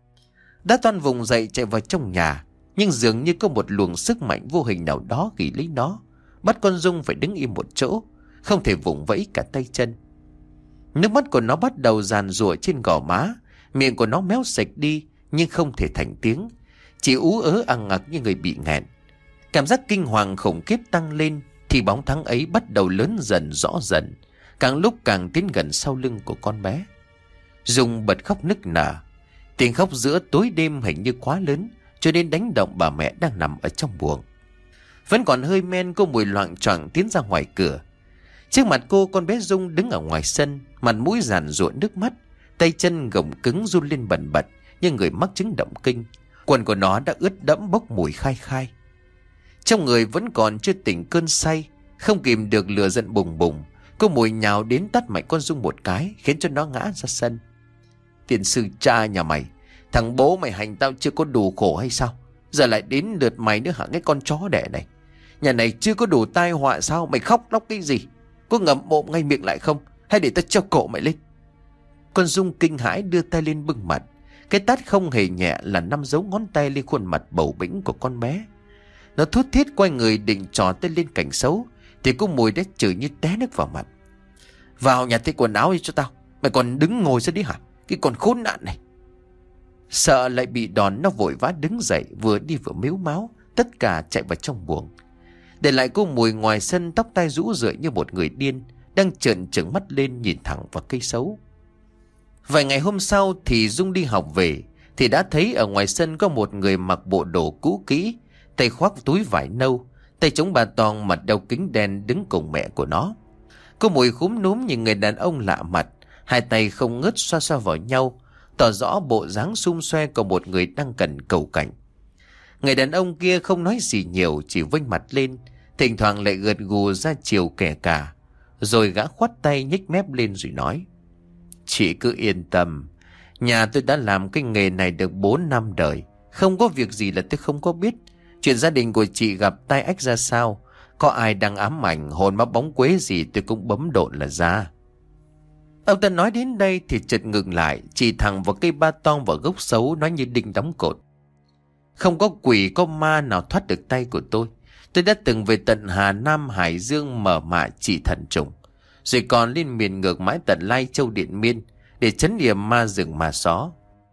Đã toan vùng dậy chạy vào trong nhà, nhưng dường như có một luồng sức mạnh vô hình nào đó ghi lấy nó, bắt con Dung phải đứng im một chỗ, không thể vùng vẫy cả tay chân. Nước mắt của nó bắt đầu giàn giụa trên gò má, miệng của nó méo sạch đi nhưng không thể thành tiếng, chỉ ú ớ ằng ngặc như người bị nghẹn. Cảm giác kinh hoàng khủng khiếp tăng lên thì bóng thắng ấy bắt đầu lớn dần rõ dần, càng lúc càng tiến gần sau lưng của con bé. Dung bật khóc nức nở. Tiếng khóc giữa tối đêm hình như quá lớn cho nên đánh động bà mẹ đang nằm ở trong buồng. Vẫn còn hơi men, cô Mùi loạng choạng tiến ra ngoài cửa. Trước mặt cô, con bé Dung đứng ở ngoài sân, mặt mũi giàn giụa nước mắt, tay chân gồng cứng run lên bần bật như người mắc chứng động kinh. Quần của nó đã ướt đẫm bốc mùi khai khai. Trong người vẫn còn chưa tỉnh cơn say, không kìm được lửa giận bùng bùng, cô Mùi nhào đến tát mạnh con Dung một cái, khiến cho nó ngã ra sân. Tiền sư cha nhà mày, thằng bố mày hành tao chưa có đủ khổ hay sao? Giờ lại đến lượt mày nữa hả, cái con chó đẻ này? Nhà này chưa có đủ tai họa sao? Mày khóc lóc cái gì? Có ngậm bộm ngay miệng lại không? Hay để tao treo cổ mày lên? Con Dung kinh hãi đưa tay lên bưng mặt, Cái tát không hề nhẹ là năm dấu ngón tay lên khuôn mặt bầu bĩnh của con bé. Nó thút thít quay người định trò tay lên cảnh xấu, thì cô Mùi đã chửi như té nước vào mặt. Vào nhà thay quần áo đi cho tao. Mày còn đứng ngồi ra đi hả? Cái con khốn nạn này. Sợ lại bị đòn, nó vội vã đứng dậy, vừa đi vừa mếu máo, tất cả chạy vào trong buồng. Để lại cô Mùi ngoài sân, tóc tai rũ rượi như một người điên, đang trợn trừng mắt lên nhìn thẳng vào cây sấu. Vài ngày hôm sau thì Dung đi học về, thì đã thấy ở ngoài sân có một người mặc bộ đồ cũ kỹ, tay khoác túi vải nâu, tay chống ba toang, mặt đeo kính đen đứng cùng mẹ của nó. Cô Mùi khúm núm nhìn người đàn ông lạ mặt, hai tay không ngớt xoa xoa vào nhau, tỏ rõ bộ dáng xum xoe của một người đang cần cầu cảnh. Người đàn ông kia không nói gì nhiều, chỉ vênh mặt lên, thỉnh thoảng lại gật gù ra chiều kẻ cả, rồi gã khoát tay nhếch mép lên rồi nói: Chị cứ yên tâm, nhà tôi đã làm cái nghề này được bốn năm đời, không có việc gì là tôi không có biết. Chuyện gia đình của chị gặp tai ách ra sao, có ai đang ám ảnh hồn ma bóng quế gì, tôi cũng bấm độn là ra. Ông ta nói đến đây thì chợt ngừng lại, chỉ thẳng vào cây ba toang và gốc sấu, nói như đinh đóng cột: Không có quỷ có ma nào thoát được tay của tôi. Tôi đã từng về tận Hà Nam Hải Dương mở mạ trị thần trùng, rồi còn lên miền ngược mãi tận Lai Châu Điện Biên để trấn yểm ma rừng ma só.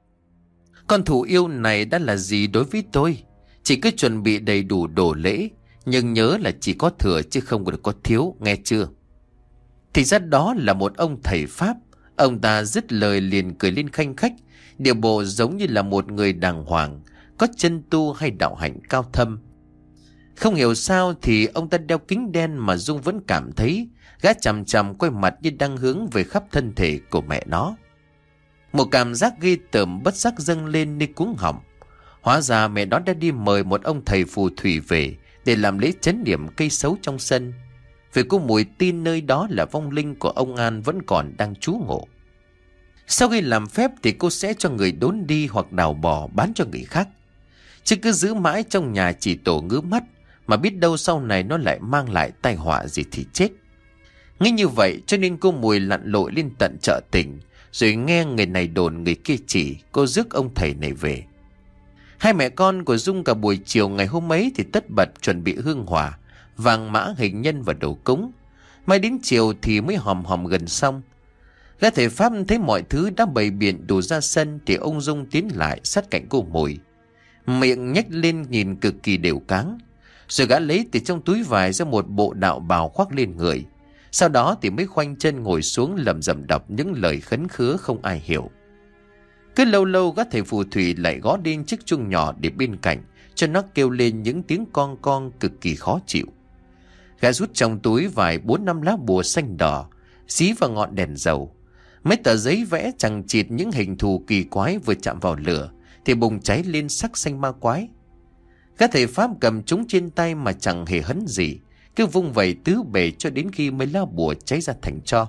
Con thù yêu này đã là gì đối với tôi? Chỉ cứ chuẩn bị đầy đủ đồ lễ, nhưng nhớ là chỉ có thừa chứ không được có thiếu, nghe chưa? Thì ra đó là một ông thầy Pháp. Ông ta dứt lời liền cười lên khanh khách, điệu bộ giống như là một người đàng hoàng, có chân tu hay đạo hạnh cao thâm. Không hiểu sao thì ông ta đeo kính đen mà Dung vẫn cảm thấy gã chằm chằm quay mặt như đang hướng về khắp thân thể của mẹ nó. Một cảm giác ghê tởm bất giác dâng lên nơi cuống họng. Hóa ra mẹ nó đã đi mời một ông thầy phù thủy về để làm lễ trấn điểm cây sấu trong sân. Vì cô Mùi tin nơi đó là vong linh của ông An vẫn còn đang trú ngụ. Sau khi làm phép thì cô sẽ cho người đốn đi hoặc đào bò bán cho người khác, chứ cứ giữ mãi trong nhà chỉ tổ ngứa mắt, mà biết đâu sau này nó lại mang lại tai họa gì thì chết. Nghĩ như vậy cho nên cô Mùi lặn lội lên tận chợ tỉnh, rồi nghe người này đồn người kia chỉ, cô rước ông thầy này về. Hai mẹ con của Dung cả buổi chiều ngày hôm ấy thì tất bật chuẩn bị hương hỏa, vàng mã, hình nhân và đồ cúng. Mai đến chiều thì mới hòm hòm gần xong. Gã thầy Pháp thấy mọi thứ đã bày biện đủ ra sân thì ông Dung tiến lại sát cạnh cô Mùi, miệng nhếch lên nhìn cực kỳ đều cáng. Rồi gã lấy từ trong túi vải ra một bộ đạo bào khoác lên người. Sau đó thì mới khoanh chân ngồi xuống lẩm rẩm đọc những lời khấn khứa không ai hiểu. Cứ lâu lâu gã thầy phù thủy lại gõ lên chiếc chuông nhỏ để bên cạnh, cho nó kêu lên những tiếng con con cực kỳ khó chịu. Gã rút trong túi vài bốn năm lá bùa xanh đỏ, xí vào ngọn đèn dầu. Mấy tờ giấy vẽ chằng chịt những hình thù kỳ quái vừa chạm vào lửa thì bùng cháy lên sắc xanh ma quái. Gã thầy Pháp cầm chúng trên tay mà chẳng hề hấn gì, cứ vung vẩy tứ bề cho đến khi mấy lá bùa cháy ra thành tro.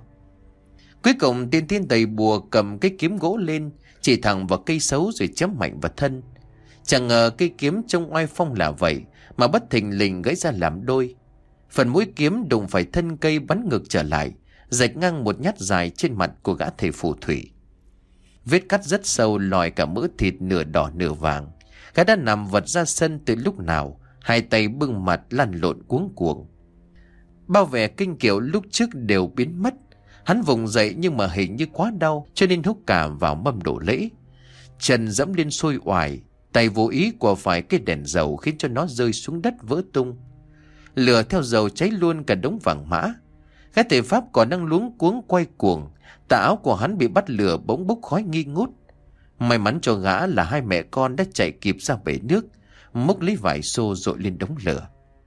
Cuối cùng tiên tiên đầy bùa cầm cái kiếm gỗ lên, chỉ thẳng vào cây sấu rồi chém mạnh vào thân. Chẳng ngờ cây kiếm trông oai phong là vậy mà bất thình lình gãy ra làm đôi. Phần mũi kiếm đụng phải thân cây bắn ngược trở lại, rạch ngang một nhát dài trên mặt của gã thầy phù thủy. Vết cắt rất sâu lòi cả mỡ thịt nửa đỏ nửa vàng. Gã đã nằm vật ra sân từ lúc nào, hai tay bưng mặt lăn lộn cuống cuồng. Bao vẻ kinh kiệu lúc trước đều biến mất. Hắn vùng dậy nhưng mà hình như quá đau cho nên húc cả vào mâm đổ lễ. Chân dẫm lên sôi oải, tay vô ý của phải cái đèn dầu khiến cho nó rơi xuống đất vỡ tung. Lửa theo dầu cháy luôn cả đống vàng mã. Gã thầy Pháp còn đang luống cuống quay cuồng, tà áo của hắn bị bắt lửa bỗng bốc khói nghi ngút. May mắn cho gã là hai mẹ con đã chạy kịp ra bể nước, múc lấy vải xô dội lên đống lửa.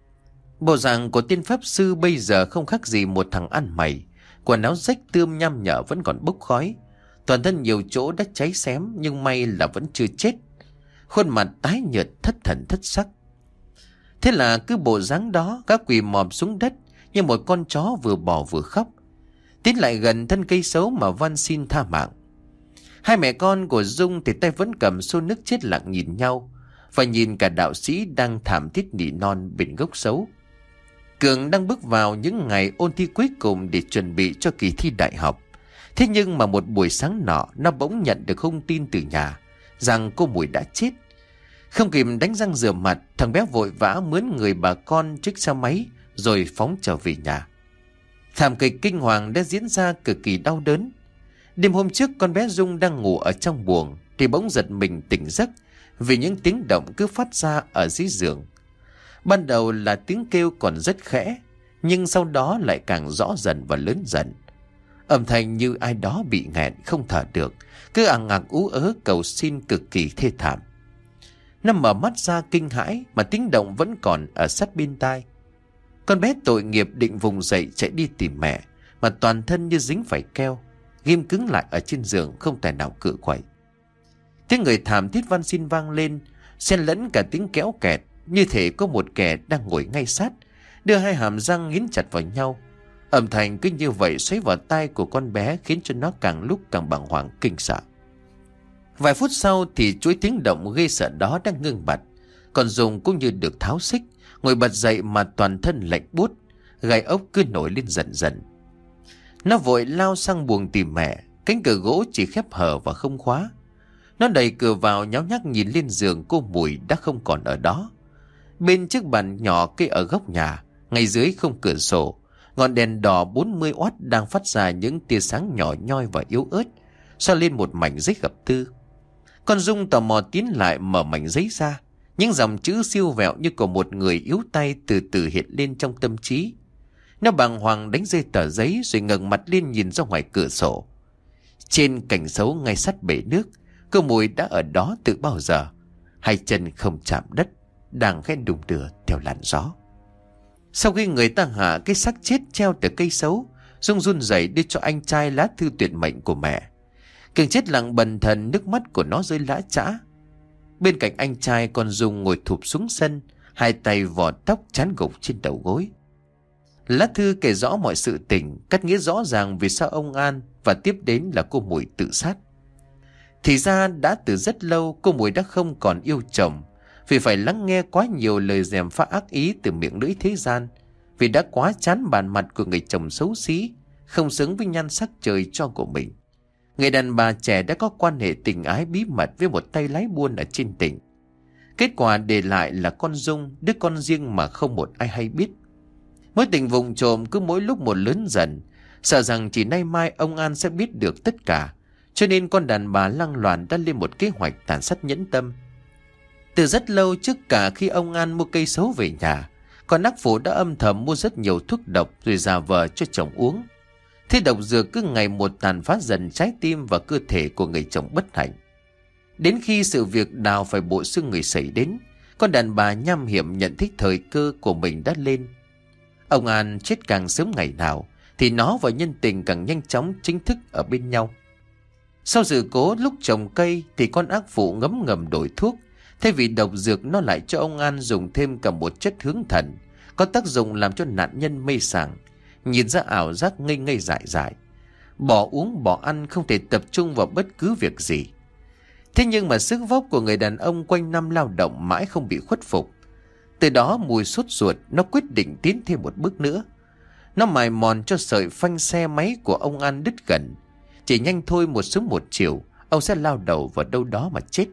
Bộ dạng của tiên pháp sư bây giờ không khác gì một thằng ăn mày. Quần áo rách tươm nham nhở vẫn còn bốc khói, toàn thân nhiều chỗ đã cháy xém nhưng may là vẫn chưa chết. Khuôn mặt tái nhợt thất thần thất sắc. Thế là cứ bộ dáng đó, gã quỳ mọp xuống đất như một con chó vừa bò vừa khóc, tiến lại gần thân cây sấu mà van xin tha mạng. Hai mẹ con của Dung thì tay vẫn cầm xô nước chết lặng nhìn nhau, và nhìn cả đạo sĩ đang thảm thiết nỉ non bên gốc sấu. Cường đang bước vào những ngày ôn thi cuối cùng để chuẩn bị cho kỳ thi đại học. Thế nhưng mà một buổi sáng nọ, nó bỗng nhận được thông tin từ nhà rằng cô Mùi đã chết. Không kịp đánh răng rửa mặt, thằng bé vội vã mướn người bà con chiếc xe máy rồi phóng trở về nhà. Thảm kịch kinh hoàng đã diễn ra cực kỳ đau đớn. Đêm hôm trước, con bé Dung đang ngủ ở trong buồng thì bỗng giật mình tỉnh giấc vì những tiếng động cứ phát ra ở dưới giường. Ban đầu là tiếng kêu còn rất khẽ, nhưng sau đó lại càng rõ dần và lớn dần. Âm thanh như ai đó bị nghẹn không thở được, cứ ằng ằng ú ớ cầu xin cực kỳ thê thảm. Nó mở mắt ra kinh hãi mà tiếng động vẫn còn ở sát bên tai. Con bé tội nghiệp định vùng dậy chạy đi tìm mẹ, mà toàn thân như dính phải keo, ghim cứng lại ở trên giường không thể nào cựa quậy. Tiếng người thảm thiết van xin vang lên, xen lẫn cả tiếng kéo kẹt, như thể có một kẻ đang ngồi ngay sát, đưa hai hàm răng nghiến chặt vào nhau. Âm thanh cứ như vậy xoáy vào tai của con bé, khiến cho nó càng lúc càng bàng hoàng kinh sợ. Vài phút sau thì chuỗi tiếng động ghê sợ đó đang ngưng bặt. Còn Dung cũng như được tháo xích, ngồi bật dậy mà toàn thân lạnh buốt, gai ốc cứ nổi lên dần dần. Nó vội lao sang buồng tìm mẹ. Cánh cửa gỗ chỉ khép hờ và không khóa. Nó đẩy cửa vào, nháo nhác nhìn lên giường cô Mùi đã không còn ở đó. Bên chiếc bàn nhỏ cây ở góc nhà, ngay dưới khung cửa sổ, ngọn đèn đỏ bốn mươi oát đang phát ra những tia sáng nhỏ nhoi và yếu ớt, soi lên một mảnh giấy gập tư. Con Dung tò mò tiến lại mở mảnh giấy ra. Những dòng chữ siêu vẹo như của một người yếu tay từ từ hiện lên trong tâm trí. Nó bàng hoàng đánh rơi tờ giấy rồi ngẩng mặt lên nhìn ra ngoài cửa sổ. Trên cành sấu ngay sát bể nước, cô Mùi đã ở đó từ bao giờ. Hai chân không chạm đất, đang khẽ đung đưa theo làn gió. Sau khi người ta hạ cái xác chết treo từ cây sấu, Dung run rẩy đưa cho anh trai lá thư tuyệt mệnh của mẹ. Cường chết lặng bần thần, nước mắt của nó rơi lã chã. Bên cạnh anh trai, con Dung ngồi thụp xuống sân, hai tay vò tóc chán gục trên đầu gối. Lá thư kể rõ mọi sự tình, cắt nghĩa rõ ràng vì sao ông An và tiếp đến là cô Mùi tự sát. Thì ra đã từ rất lâu cô Mùi đã không còn yêu chồng, vì phải lắng nghe quá nhiều lời gièm pha ác ý từ miệng lưỡi thế gian, vì đã quá chán bản mặt của người chồng xấu xí, không xứng với nhan sắc trời cho của mình. Người đàn bà trẻ đã có quan hệ tình ái bí mật với một tay lái buôn ở trên tỉnh. Kết quả để lại là con Dung, đứa con riêng mà không một ai hay biết. Mối tình vụng trộm cứ mỗi lúc một lớn dần, sợ rằng chỉ nay mai ông An sẽ biết được tất cả, cho nên con đàn bà lăng loàn đã lên một kế hoạch tàn sát nhẫn tâm. Từ rất lâu trước cả khi ông An mua cây sấu về nhà, con ác phụ đã âm thầm mua rất nhiều thuốc độc rồi giả vờ cho chồng uống. Thế độc dược cứ ngày một tàn phá dần trái tim và cơ thể của người chồng bất hạnh. Đến khi sự việc đào phải bộ xương người xảy đến, con đàn bà nham hiểm nhận thích thời cơ của mình đã lên. Ông An chết càng sớm ngày nào thì nó và nhân tình càng nhanh chóng chính thức ở bên nhau. Sau sự cố lúc trồng cây thì con ác phụ ngấm ngầm đổi thuốc. Thay vì độc dược, nó lại cho ông An dùng thêm cả một chất hướng thần, có tác dụng làm cho nạn nhân mê sảng, nhìn ra ảo giác ngây ngây dại dại, bỏ uống bỏ ăn, không thể tập trung vào bất cứ việc gì. Thế nhưng mà sức vóc của người đàn ông quanh năm lao động mãi không bị khuất phục. Từ đó Mùi sốt ruột, nó quyết định tiến thêm một bước nữa. Nó mài mòn cho sợi phanh xe máy của ông An đứt gần. Chỉ nhanh thôi một sớm một chiều, ông sẽ lao đầu vào đâu đó mà chết.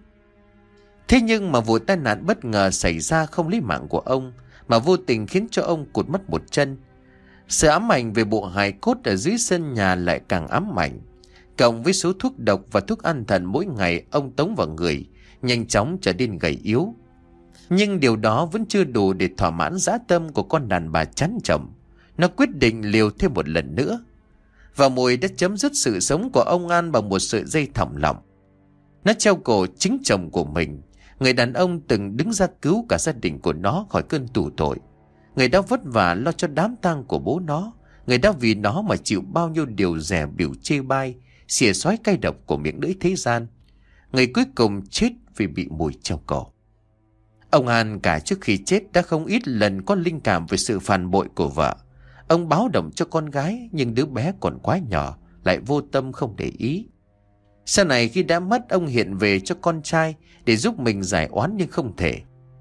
Thế nhưng mà vụ tai nạn bất ngờ xảy ra không lấy mạng của ông, mà vô tình khiến cho ông cụt mất một chân. Sự ám ảnh về bộ hài cốt ở dưới sân nhà lại càng ám ảnh. Cộng với số thuốc độc và thuốc an thần mỗi ngày ông tống vào người, nhanh chóng trở nên gầy yếu. Nhưng điều đó vẫn chưa đủ để thỏa mãn dã tâm của con đàn bà chán chồng. Nó quyết định liều thêm một lần nữa. Và Mùi đã chấm dứt sự sống của ông An bằng một sợi dây thòng lọng. Nó treo cổ chính chồng của mình, người đàn ông từng đứng ra cứu cả gia đình của nó khỏi cơn tù tội, người đã vất vả lo cho đám tang của bố nó, người đã vì nó mà chịu bao nhiêu điều dè bỉu chê bai, xỉa xói cay độc của miệng lưỡi thế gian. Người cuối cùng chết vì bị Mùi treo cổ. Ông An cả trước khi chết đã không ít lần có linh cảm về sự phản bội của vợ. Ông báo động cho con gái, nhưng đứa bé còn quá nhỏ, lại vô tâm không để ý. Sau này khi đã mất, ông hiện về cho con trai để giúp mình giải oán nhưng không thể.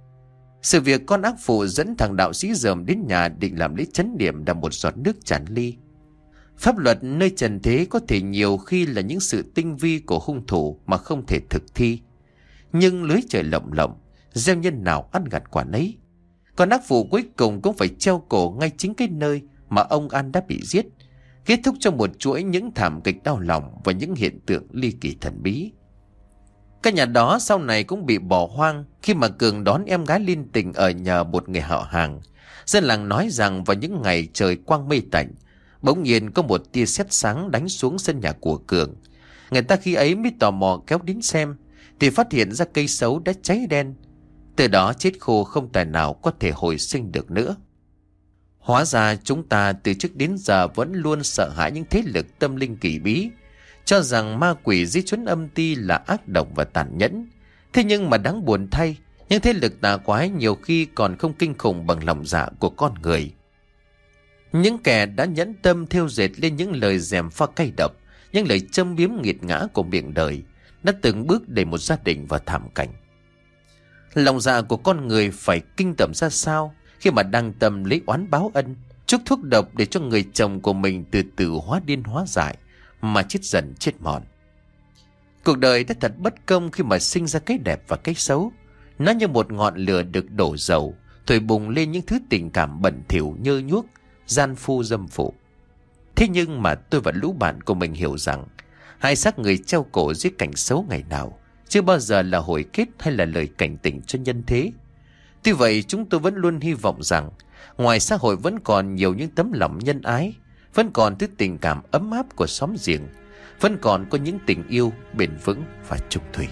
Sự việc con ác phụ dẫn thằng đạo sĩ dòm đến nhà định làm lễ chấn điểm là một giọt nước tràn ly. Pháp luật nơi trần thế có thể nhiều khi là những sự tinh vi của hung thủ mà không thể thực thi. Nhưng lưới trời lộng lộng, gieo nhân nào ăn gặt quả nấy. Còn ác phụ cuối cùng cũng phải treo cổ ngay chính cái nơi mà ông An đã bị giết, kết thúc cho một chuỗi những thảm kịch đau lòng và những hiện tượng ly kỳ thần bí. Căn nhà đó sau này cũng bị bỏ hoang khi mà Cường đón em gái liên tình ở nhờ một người họ hàng. Dân làng nói rằng vào những ngày trời quang mây tạnh, bỗng nhiên có một tia sét sáng đánh xuống sân nhà của Cường. Người ta khi ấy mới tò mò kéo đến xem, thì phát hiện ra cây sấu đã cháy đen. Từ đó chết khô không tài nào có thể hồi sinh được nữa. Hóa ra chúng ta từ trước đến giờ vẫn luôn sợ hãi những thế lực tâm linh kỳ bí, cho rằng ma quỷ di trốn âm ti là ác độc và tàn nhẫn. Thế nhưng mà đáng buồn thay, những thế lực tà quái nhiều khi còn không kinh khủng bằng lòng dạ của con người. Những kẻ đã nhẫn tâm thêu dệt lên những lời gièm pha cay độc, những lời châm biếm nghiệt ngã của miệng đời, đã từng bước đẩy một gia đình vào thảm cảnh. Lòng dạ của con người phải kinh tởm ra sao khi mà đang tâm lấy oán báo ân, chuốc thuốc độc để cho người chồng của mình từ từ hóa điên hóa dại mà chết dần chết mòn. Cuộc đời đã thật bất công khi mà sinh ra cái đẹp và cái xấu. Nó như một ngọn lửa được đổ dầu, thổi bùng lên những thứ tình cảm bẩn thỉu nhơ nhuốc, gian phu dâm phụ. Thế nhưng mà tôi và lũ bạn của mình hiểu rằng hai xác người treo cổ dưới cảnh xấu ngày nào chưa bao giờ là hồi kết hay là lời cảnh tỉnh cho nhân thế. Tuy vậy chúng tôi vẫn luôn hy vọng rằng ngoài xã hội vẫn còn nhiều những tấm lòng nhân ái, vẫn còn thứ tình cảm ấm áp của xóm giềng, vẫn còn có những tình yêu bền vững và chung thủy.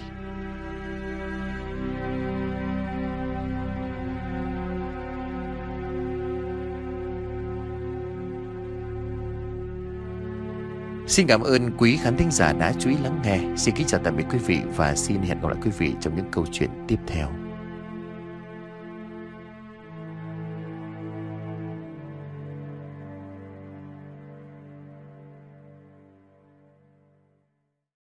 Xin cảm ơn quý khán thính giả đã chú ý lắng nghe. Xin kính chào tạm biệt quý vị và xin hẹn gặp lại quý vị trong những câu chuyện tiếp theo.